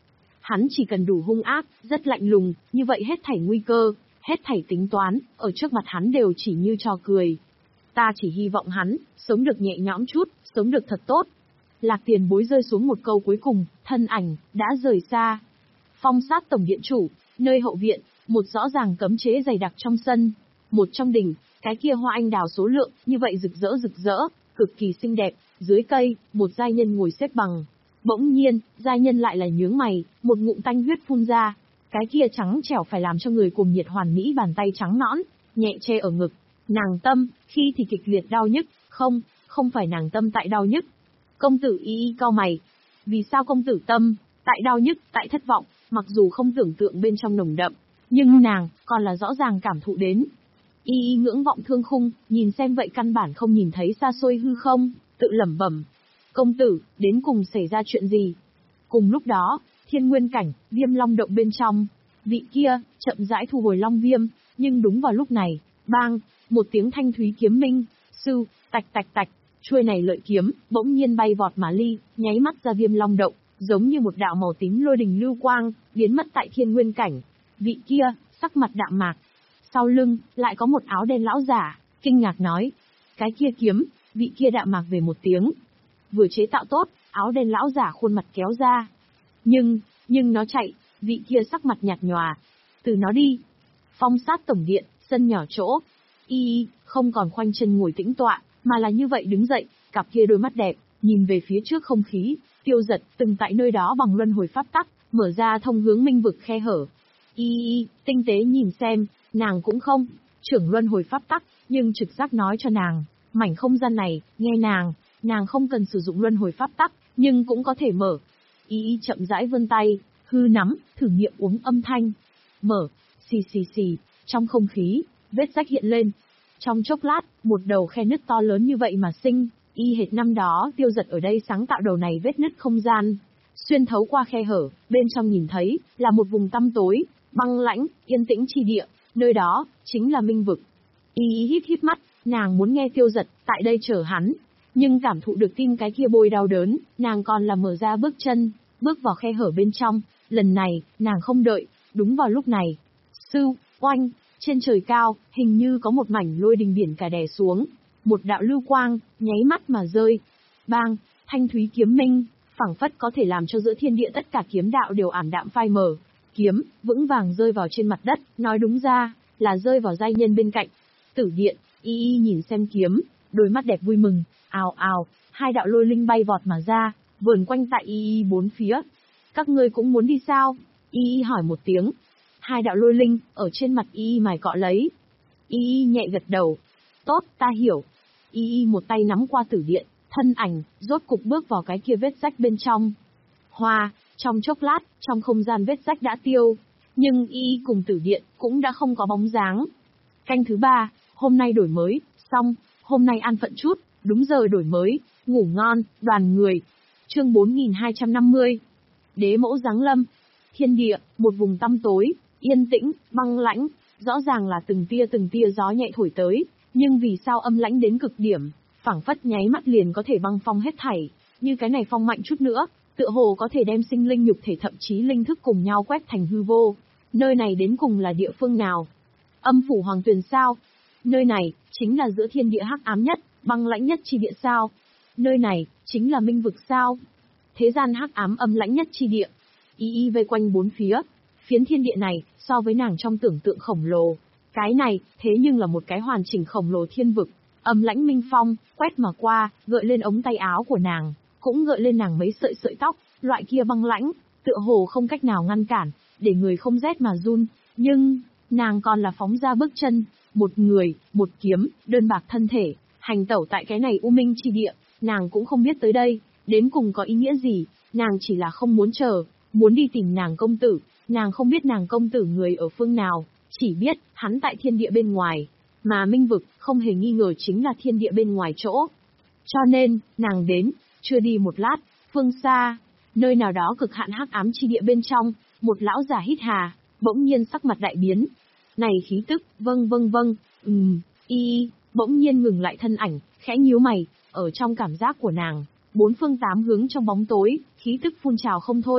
Hắn chỉ cần đủ hung ác, rất lạnh lùng, như vậy hết thảy nguy cơ, hết thảy tính toán, ở trước mặt hắn đều chỉ như trò cười. Ta chỉ hy vọng hắn, sống được nhẹ nhõm chút, sống được thật tốt. Lạc Tiền Bối rơi xuống một câu cuối cùng, thân ảnh, đã rời xa. Phong sát tổng điện chủ, nơi hậu viện, một rõ ràng cấm chế dày đặc trong sân. Một trong đỉnh, cái kia hoa anh đào số lượng, như vậy rực rỡ rực rỡ, cực kỳ xinh đẹp, dưới cây, một giai nhân ngồi xếp bằng. Bỗng nhiên, giai nhân lại là nhướng mày, một ngụm tanh huyết phun ra. Cái kia trắng trẻo phải làm cho người cùng nhiệt hoàn mỹ bàn tay trắng nõn, nhẹ che ở ngực. Nàng tâm, khi thì kịch liệt đau nhức, không, không phải nàng tâm tại đau nhức. Công tử y y cau mày. Vì sao công tử tâm, tại đau nhức, tại thất vọng, mặc dù không tưởng tượng bên trong nồng đậm, nhưng nàng, còn là rõ ràng cảm thụ đến. Y y ngưỡng vọng thương khung, nhìn xem vậy căn bản không nhìn thấy xa xôi hư không, tự lẩm bẩm. Công tử, đến cùng xảy ra chuyện gì? Cùng lúc đó, thiên nguyên cảnh, viêm long động bên trong. Vị kia, chậm rãi thu hồi long viêm, nhưng đúng vào lúc này, bang, một tiếng thanh thúy kiếm minh, sư, tạch tạch tạch, chuôi này lợi kiếm, bỗng nhiên bay vọt mà ly, nháy mắt ra viêm long động, giống như một đạo màu tím lôi đình lưu quang, biến mất tại thiên nguyên cảnh. Vị kia, sắc mặt đạm mạc. Sau lưng, lại có một áo đen lão giả, kinh ngạc nói. Cái kia kiếm, vị kia đạm mạc về một tiếng. Vừa chế tạo tốt, áo đen lão giả khuôn mặt kéo ra. Nhưng, nhưng nó chạy, vị kia sắc mặt nhạt nhòa. Từ nó đi. Phong sát tổng điện, sân nhỏ chỗ. Y y, không còn khoanh chân ngồi tĩnh tọa, mà là như vậy đứng dậy, cặp kia đôi mắt đẹp, nhìn về phía trước không khí, tiêu giật, từng tại nơi đó bằng luân hồi pháp tắc, mở ra thông hướng minh vực khe hở. Y y, tinh tế nhìn xem, nàng cũng không, trưởng luân hồi pháp tắc, nhưng trực giác nói cho nàng, mảnh không gian này, nghe nàng, nàng không cần sử dụng luân hồi pháp tắc, nhưng cũng có thể mở. Y y chậm rãi vươn tay, hư nắm, thử nghiệm uống âm thanh. Mở, xì xì xì, trong không khí, vết rách hiện lên. Trong chốc lát, một đầu khe nứt to lớn như vậy mà sinh, y hệt năm đó tiêu giật ở đây sáng tạo đầu này vết nứt không gian. Xuyên thấu qua khe hở, bên trong nhìn thấy, là một vùng tăm tối, băng lãnh, yên tĩnh chi địa, nơi đó, chính là minh vực. Y híp híp mắt, nàng muốn nghe tiêu giật, tại đây chờ hắn. Nhưng cảm thụ được tim cái kia bôi đau đớn, nàng còn là mở ra bước chân, bước vào khe hở bên trong. Lần này, nàng không đợi, đúng vào lúc này. Sư, oanh, trên trời cao, hình như có một mảnh lôi đình biển cả đè xuống. Một đạo lưu quang, nháy mắt mà rơi. Bang, thanh thúy kiếm minh, phảng phất có thể làm cho giữa thiên địa tất cả kiếm đạo đều ảm đạm phai mờ. Kiếm, vững vàng rơi vào trên mặt đất, nói đúng ra, là rơi vào giai nhân bên cạnh. Tử điện, y y nhìn xem kiếm, đôi mắt đẹp vui mừng, ào ào, hai đạo lôi linh bay vọt mà ra, vờn quanh tại y y bốn phía. Các ngươi cũng muốn đi sao? Y y hỏi một tiếng. Hai đạo lôi linh, ở trên mặt y y mài cọ lấy. Y y nhẹ gật đầu. Tốt, ta hiểu. Y y một tay nắm qua tử điện, thân ảnh, rốt cục bước vào cái kia vết rách bên trong. Hoa, trong chốc lát, trong không gian vết rách đã tiêu. Nhưng y y cùng tử điện, cũng đã không có bóng dáng. Canh thứ ba, hôm nay đổi mới, xong, hôm nay an phận chút, đúng giờ đổi mới, ngủ ngon, đoàn người. Chương bốn nghìn hai trăm năm mươi. Đế mẫu giáng lâm. Thiên địa, một vùng tăm tối, yên tĩnh, băng lãnh, rõ ràng là từng tia từng tia gió nhẹ thổi tới, nhưng vì sao âm lãnh đến cực điểm, phảng phất nháy mắt liền có thể băng phong hết thảy, như cái này phong mạnh chút nữa, tựa hồ có thể đem sinh linh nhục thể thậm chí linh thức cùng nhau quét thành hư vô. Nơi này đến cùng là địa phương nào? Âm phủ hoàng tuyền sao? Nơi này, chính là giữa thiên địa hắc ám nhất, băng lãnh nhất chi địa sao? Nơi này, chính là minh vực sao? Thế gian hắc ám âm lãnh nhất chi địa. Y y vây quanh bốn phía. Phiến thiên địa này, so với nàng trong tưởng tượng khổng lồ. Cái này, thế nhưng là một cái hoàn chỉnh khổng lồ thiên vực. Âm lãnh minh phong, quét mà qua, gợi lên ống tay áo của nàng, cũng gợi lên nàng mấy sợi sợi tóc, loại kia băng lãnh, tựa hồ không cách nào ngăn cản, để người không rét mà run. Nhưng, nàng còn là phóng ra bước chân, một người, một kiếm, đơn bạc thân thể, hành tẩu tại cái này u minh chi địa, nàng cũng không biết tới đây, đến cùng có ý nghĩa gì, nàng chỉ là không muốn chờ, muốn đi tìm nàng công tử, nàng không biết nàng công tử người ở phương nào, chỉ biết, hắn tại thiên địa bên ngoài, mà minh vực, không hề nghi ngờ chính là thiên địa bên ngoài chỗ. Cho nên, nàng đến, chưa đi một lát, phương xa, nơi nào đó cực hạn hắc ám chi địa bên trong, một lão già hít hà, bỗng nhiên sắc mặt đại biến. Này khí tức, vâng vâng vâng, ừm, y, bỗng nhiên ngừng lại thân ảnh, khẽ nhíu mày, ở trong cảm giác của nàng, bốn phương tám hướng trong bóng tối, khí tức phun trào không thôi.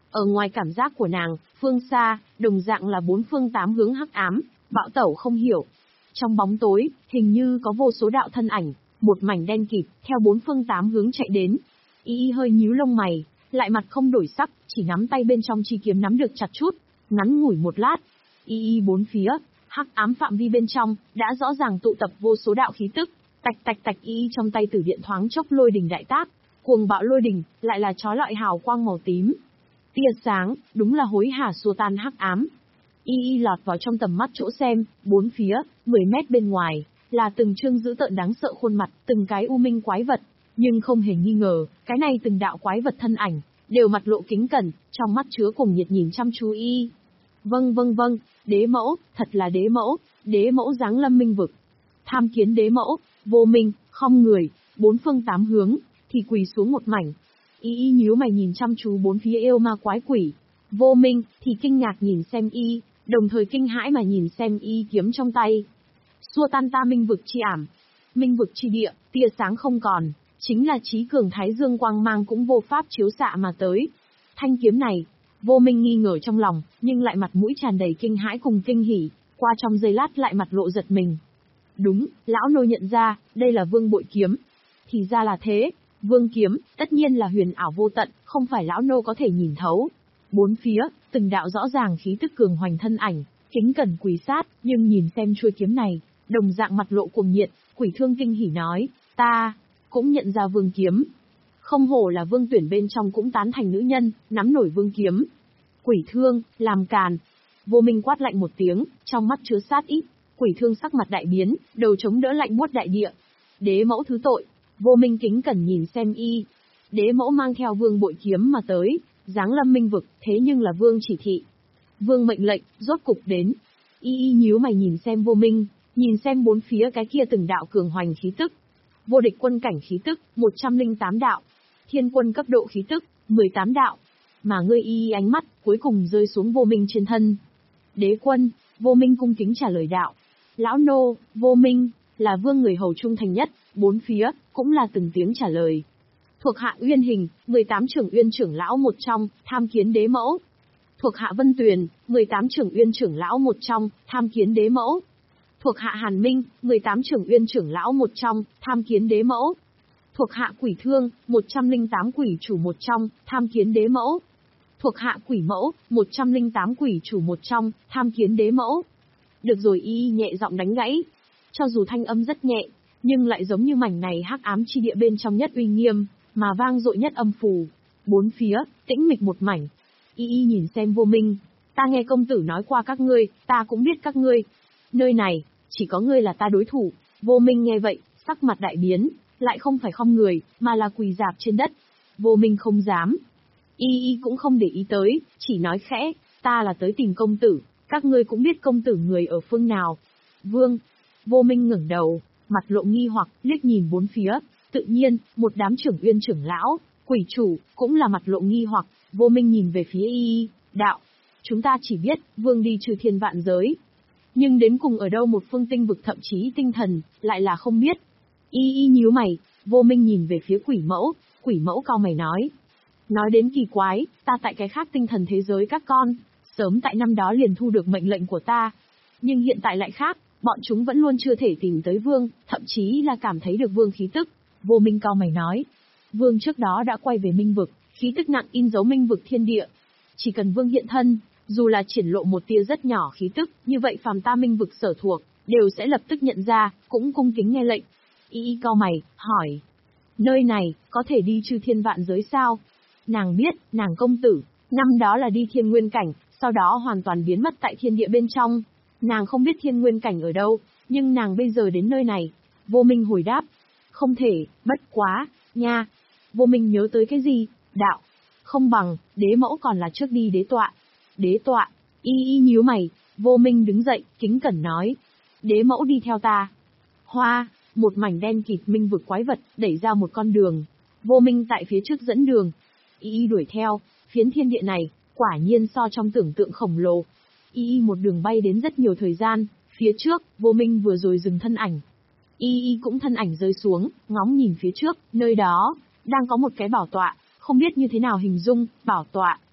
Ở ngoài cảm giác của nàng, phương xa, đồng dạng là bốn phương tám hướng hắc ám, bạo tẩu không hiểu. Trong bóng tối, hình như có vô số đạo thân ảnh, một mảnh đen kịt, theo bốn phương tám hướng chạy đến. Y Y hơi nhíu lông mày, lại mặt không đổi sắc, chỉ nắm tay bên trong chi kiếm nắm được chặt chút, ngắn ngủi một lát. Y Y bốn phía, hắc ám phạm vi bên trong, đã rõ ràng tụ tập vô số đạo khí tức, tạch tạch tạch. Y Y trong tay tử điện thoáng chốc lôi đình đại tác, cuồng bạo lôi đình, lại là chói lọi hào quang màu tím. Tia sáng, đúng là hối hả xua tan hắc ám. Y Y lọt vào trong tầm mắt chỗ xem, bốn phía, mười mét bên ngoài, là từng trương dữ tợn đáng sợ khuôn mặt, từng cái u minh quái vật. Nhưng không hề nghi ngờ, cái này từng đạo quái vật thân ảnh, đều mặt lộ kính cẩn, trong mắt chứa cùng nhiệt nhìn chăm chú Y. Vâng vâng vâng, đế mẫu, thật là đế mẫu, đế mẫu giáng lâm minh vực. Tham kiến đế mẫu, vô minh, không người, bốn phương tám hướng, thì quỳ xuống một mảnh. Y Y nhíu mày nhìn chăm chú bốn phía yêu ma quái quỷ. Vô minh, thì kinh ngạc nhìn xem Y, đồng thời kinh hãi mà nhìn xem Y kiếm trong tay. Xua tan ta minh vực chi ảm. Minh vực chi địa, tia sáng không còn, chính là trí cường thái dương quang mang cũng vô pháp chiếu xạ mà tới. Thanh kiếm này, vô minh nghi ngờ trong lòng, nhưng lại mặt mũi tràn đầy kinh hãi cùng kinh hỉ, qua trong giây lát lại mặt lộ giật mình. Đúng, lão nô nhận ra, đây là vương bội kiếm. Thì ra là thế, vương kiếm, tất nhiên là huyền ảo vô tận, không phải lão nô có thể nhìn thấu. Bốn phía, từng đạo rõ ràng khí tức cường hoành thân ảnh, kính cẩn quỳ sát, nhưng nhìn xem chuôi kiếm này, đồng dạng mặt lộ cuồng nhiệt, Quỷ Thương kinh hỉ nói, ta cũng nhận ra vương kiếm. Không hổ là vương tuyển bên trong cũng tán thành nữ nhân, nắm nổi vương kiếm. Quỷ Thương, làm càn. Vô Minh quát lạnh một tiếng, trong mắt chứa sát ý. Quỷ Thương sắc mặt đại biến, đầu chống đỡ lạnh buốt đại địa. Đế mẫu thứ tội. Vô Minh kính cẩn nhìn xem Y. Đế mẫu mang theo vương bội kiếm mà tới, giáng lâm minh vực, thế nhưng là vương chỉ thị. Vương mệnh lệnh, rốt cục đến. Y Y nhíu mày nhìn xem Vô Minh, nhìn xem bốn phía cái kia từng đạo cường hoành khí tức. Vô địch quân cảnh khí tức, một trăm lẻ tám đạo. Thiên quân cấp độ khí tức, mười tám đạo. Mà ngươi Y Y ánh mắt, cuối cùng rơi xuống Vô Minh trên thân. Đế quân, Vô Minh cung kính trả lời đạo. Lão nô, Vô Minh, là vương người hầu trung thành nhất, bốn phía, cũng là từng tiếng trả lời. Thuộc hạ Uyên Hình, mười tám trưởng Uyên trưởng lão một trong, tham kiến đế mẫu. Thuộc hạ Vân Tuyền, mười tám trưởng Uyên trưởng lão một trong, tham kiến đế mẫu. Thuộc hạ Hàn Minh, mười tám trưởng Uyên trưởng lão một trong, tham kiến đế mẫu. Thuộc hạ Quỷ Thương, một trăm lẻ tám quỷ chủ một trong, tham kiến đế mẫu. Thuộc hạ Quỷ Mẫu, một trăm lẻ tám quỷ chủ một trong, tham kiến đế mẫu. Được rồi, Y Y nhẹ giọng đánh gãy. Cho dù thanh âm rất nhẹ, nhưng lại giống như mảnh này hắc ám chi địa bên trong nhất uy nghiêm, mà vang dội nhất âm phù. Bốn phía, tĩnh mịch một mảnh. Y Y nhìn xem Vô Minh. Ta nghe công tử nói qua các ngươi, ta cũng biết các ngươi. Nơi này, chỉ có ngươi là ta đối thủ. Vô Minh nghe vậy, sắc mặt đại biến, lại không phải không người, mà là quỳ rạp trên đất. Vô Minh không dám. Y Y cũng không để ý tới, chỉ nói khẽ, ta là tới tìm công tử, các ngươi cũng biết công tử người ở phương nào. Vương. Vô Minh ngẩng đầu, mặt lộ nghi hoặc, liếc nhìn bốn phía, tự nhiên, một đám trưởng Uyên trưởng lão, quỷ chủ, cũng là mặt lộ nghi hoặc. Vô Minh nhìn về phía Y Y, đạo, chúng ta chỉ biết, vương đi trừ thiên vạn giới. Nhưng đến cùng ở đâu một phương tinh vực thậm chí tinh thần, lại là không biết. Y Y nhíu mày, Vô Minh nhìn về phía Quỷ Mẫu, Quỷ Mẫu cau mày nói. Nói đến kỳ quái, ta tại cái khác tinh thần thế giới các con, sớm tại năm đó liền thu được mệnh lệnh của ta. Nhưng hiện tại lại khác, bọn chúng vẫn luôn chưa thể tìm tới vương, thậm chí là cảm thấy được vương khí tức. Vô Minh cau mày nói. Vương trước đó đã quay về minh vực, khí tức nặng in dấu minh vực thiên địa. Chỉ cần vương hiện thân, dù là triển lộ một tia rất nhỏ khí tức, như vậy phàm ta minh vực sở thuộc, đều sẽ lập tức nhận ra, cũng cung kính nghe lệnh. Y Y cau mày, hỏi. Nơi này, có thể đi trừ thiên vạn giới sao? Nàng biết, nàng công tử, năm đó là đi thiên nguyên cảnh, sau đó hoàn toàn biến mất tại thiên địa bên trong. Nàng không biết thiên nguyên cảnh ở đâu, nhưng nàng bây giờ đến nơi này. Vô Minh hồi đáp. Không thể, bất quá, nha. Vô Minh nhớ tới cái gì? Đạo. Không bằng, đế mẫu còn là trước đi đế tọa. Đế tọa. Y Y nhíu mày. Vô Minh đứng dậy, kính cẩn nói. Đế mẫu đi theo ta. Hoa, một mảnh đen kịt minh vực quái vật, đẩy ra một con đường. Vô Minh tại phía trước dẫn đường. Y Y đuổi theo, phiến thiên địa này, quả nhiên so trong tưởng tượng khổng lồ. Y Y một đường bay đến rất nhiều thời gian, phía trước, Vô Minh vừa rồi dừng thân ảnh. Y Y cũng thân ảnh rơi xuống, ngóng nhìn phía trước, nơi đó, đang có một cái bảo tọa, không biết như thế nào hình dung, bảo tọa,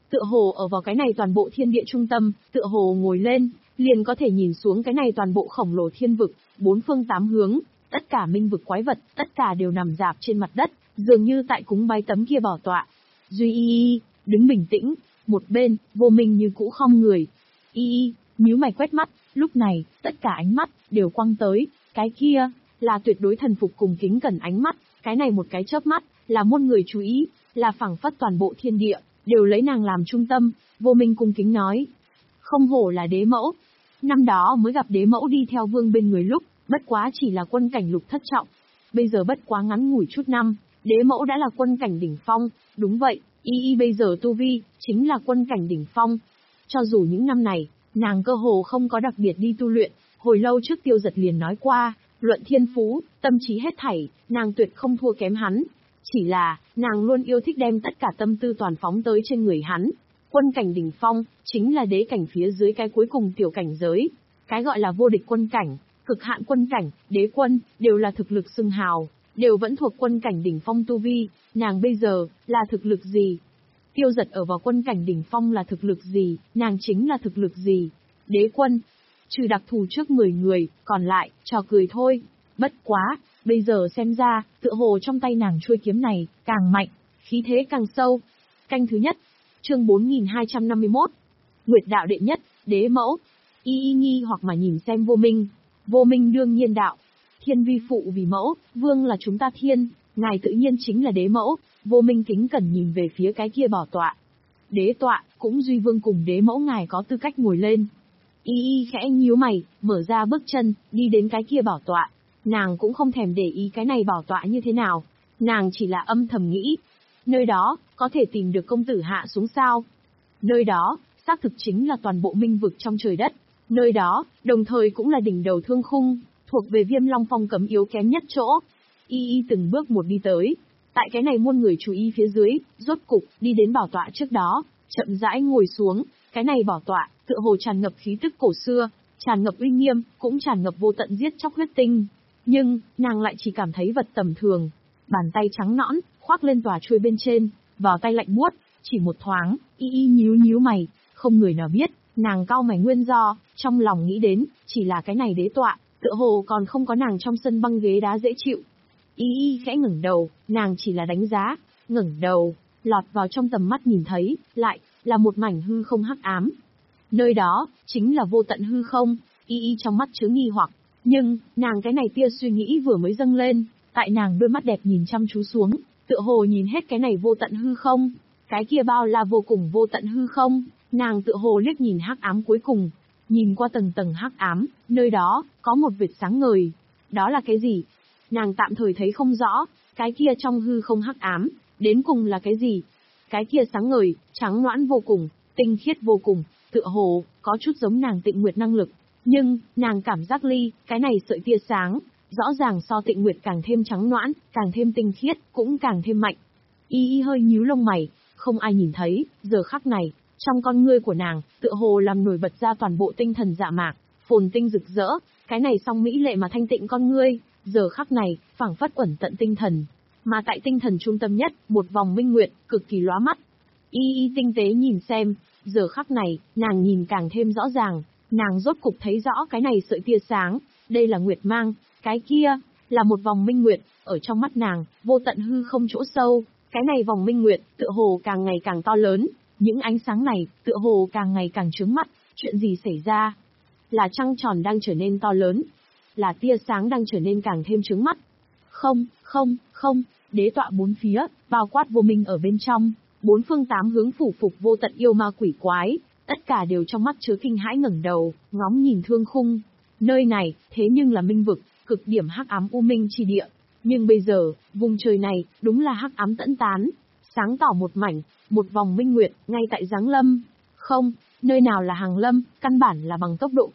tựa hồ ở vào cái này toàn bộ thiên địa trung tâm, tựa hồ ngồi lên, liền có thể nhìn xuống cái này toàn bộ khổng lồ thiên vực, bốn phương tám hướng, tất cả minh vực quái vật, tất cả đều nằm rạp trên mặt đất, dường như tại cúng bái tấm kia bảo tọa. Duy Y Y, đứng bình tĩnh, một bên, Vô Minh như cũ khom người. Y Y, nhíu mày quét mắt, lúc này, tất cả ánh mắt, đều quăng tới, cái kia, là tuyệt đối thần phục cùng kính cẩn ánh mắt, cái này một cái chớp mắt, là muôn người chú ý, là phảng phất toàn bộ thiên địa, đều lấy nàng làm trung tâm. Vô Minh cung kính nói, không hổ là đế mẫu. Năm đó mới gặp đế mẫu đi theo vương bên người lúc, bất quá chỉ là quân cảnh lục thất trọng. Bây giờ bất quá ngắn ngủi chút năm, đế mẫu đã là quân cảnh đỉnh phong. Đúng vậy, Y Y bây giờ tu vi, chính là quân cảnh đỉnh phong. Cho dù những năm này, nàng cơ hồ không có đặc biệt đi tu luyện, hồi lâu trước Tiêu Giật liền nói qua, luận thiên phú, tâm trí hết thảy, nàng tuyệt không thua kém hắn. Chỉ là, nàng luôn yêu thích đem tất cả tâm tư toàn phóng tới trên người hắn. Quân cảnh đỉnh phong, chính là đế cảnh phía dưới cái cuối cùng tiểu cảnh giới. Cái gọi là vô địch quân cảnh, cực hạn quân cảnh, đế quân, đều là thực lực xưng hào, đều vẫn thuộc quân cảnh đỉnh phong tu vi. Nàng bây giờ, là thực lực gì? Tiêu Giật ở vào quân cảnh đỉnh phong là thực lực gì, nàng chính là thực lực gì? Đế quân, trừ đặc thù trước mười người, còn lại, trò cười thôi. Bất quá, bây giờ xem ra, tựa hồ trong tay nàng chuôi kiếm này, càng mạnh, khí thế càng sâu. Canh thứ nhất, chương bốn nghìn hai trăm năm mươi mốt. Nguyệt đạo đệ nhất, đế mẫu. Y Y nghi hoặc mà nhìn xem Vô Minh. Vô Minh đương nhiên đạo. Thiên vi phụ vì mẫu, vương là chúng ta thiên, ngài tự nhiên chính là đế mẫu. Vô Minh kính cẩn nhìn về phía cái kia bảo tọa. Đế tọa, cũng duy vương cùng đế mẫu ngài có tư cách ngồi lên. Y Y khẽ nhíu mày, mở ra bước chân, đi đến cái kia bảo tọa. Nàng cũng không thèm để ý cái này bảo tọa như thế nào. Nàng chỉ là âm thầm nghĩ. Nơi đó, có thể tìm được công tử hạ xuống sao? Nơi đó, xác thực chính là toàn bộ minh vực trong trời đất. Nơi đó, đồng thời cũng là đỉnh đầu thương khung, thuộc về Viêm Long Phong cấm yếu kém nhất chỗ. Y Y từng bước một đi tới. Tại cái này muôn người chú ý phía dưới, rốt cục, đi đến bảo tọa trước đó, chậm rãi ngồi xuống. Cái này bảo tọa, tựa hồ tràn ngập khí tức cổ xưa, tràn ngập uy nghiêm, cũng tràn ngập vô tận giết chóc huyết tinh. Nhưng, nàng lại chỉ cảm thấy vật tầm thường. Bàn tay trắng nõn, khoác lên tòa chuôi bên trên, vào tay lạnh buốt, chỉ một thoáng, Y Y nhíu nhíu mày, không người nào biết, nàng cau mày nguyên do, trong lòng nghĩ đến, chỉ là cái này đế tọa, tựa hồ còn không có nàng trong sân băng ghế đá dễ chịu. Y Y khẽ ngẩng đầu, nàng chỉ là đánh giá, ngẩng đầu, lọt vào trong tầm mắt nhìn thấy, lại, là một mảnh hư không hắc ám. Nơi đó, chính là vô tận hư không. Y Y trong mắt chứa nghi hoặc, nhưng, nàng cái này tia suy nghĩ vừa mới dâng lên, tại nàng đôi mắt đẹp nhìn chăm chú xuống, tựa hồ nhìn hết cái này vô tận hư không, cái kia bao là vô cùng vô tận hư không, nàng tựa hồ liếc nhìn hắc ám cuối cùng, nhìn qua tầng tầng hắc ám, nơi đó, có một vệt sáng ngời. Đó là cái gì? Nàng tạm thời thấy không rõ, cái kia trong hư không hắc ám, đến cùng là cái gì? Cái kia sáng ngời, trắng noãn vô cùng, tinh khiết vô cùng, tựa hồ, có chút giống nàng Tịnh Nguyệt năng lực. Nhưng, nàng cảm giác ly, cái này sợi tia sáng, rõ ràng so Tịnh Nguyệt càng thêm trắng noãn, càng thêm tinh khiết, cũng càng thêm mạnh. Y Y hơi nhíu lông mày, không ai nhìn thấy, giờ khắc này, trong con ngươi của nàng, tựa hồ làm nổi bật ra toàn bộ tinh thần dạ mạc, phồn tinh rực rỡ, cái này song mỹ lệ mà thanh tịnh con ngươi, giờ khắc này, phảng phất uẩn tận tinh thần. Mà tại tinh thần trung tâm nhất, một vòng minh nguyệt, cực kỳ lóa mắt. Y Y tinh tế nhìn xem, giờ khắc này, nàng nhìn càng thêm rõ ràng, nàng rốt cục thấy rõ cái này sợi tia sáng, đây là nguyệt mang, cái kia, là một vòng minh nguyệt, ở trong mắt nàng, vô tận hư không chỗ sâu, cái này vòng minh nguyệt, tựa hồ càng ngày càng to lớn, những ánh sáng này, tựa hồ càng ngày càng chướng mắt, chuyện gì xảy ra? Là trăng tròn đang trở nên to lớn, là tia sáng đang trở nên càng thêm chướng mắt. Không, không, không, đế tọa bốn phía, bao quát Vô Minh ở bên trong, bốn phương tám hướng phủ phục vô tận yêu ma quỷ quái, tất cả đều trong mắt chứa kinh hãi ngẩng đầu, ngóng nhìn thương khung. Nơi này, thế nhưng là minh vực, cực điểm hắc ám u minh chi địa. Nhưng bây giờ, vùng trời này, đúng là hắc ám tẫn tán, sáng tỏ một mảnh, một vòng minh nguyệt, ngay tại giáng lâm. Không, nơi nào là hàng lâm, căn bản là bằng tốc độ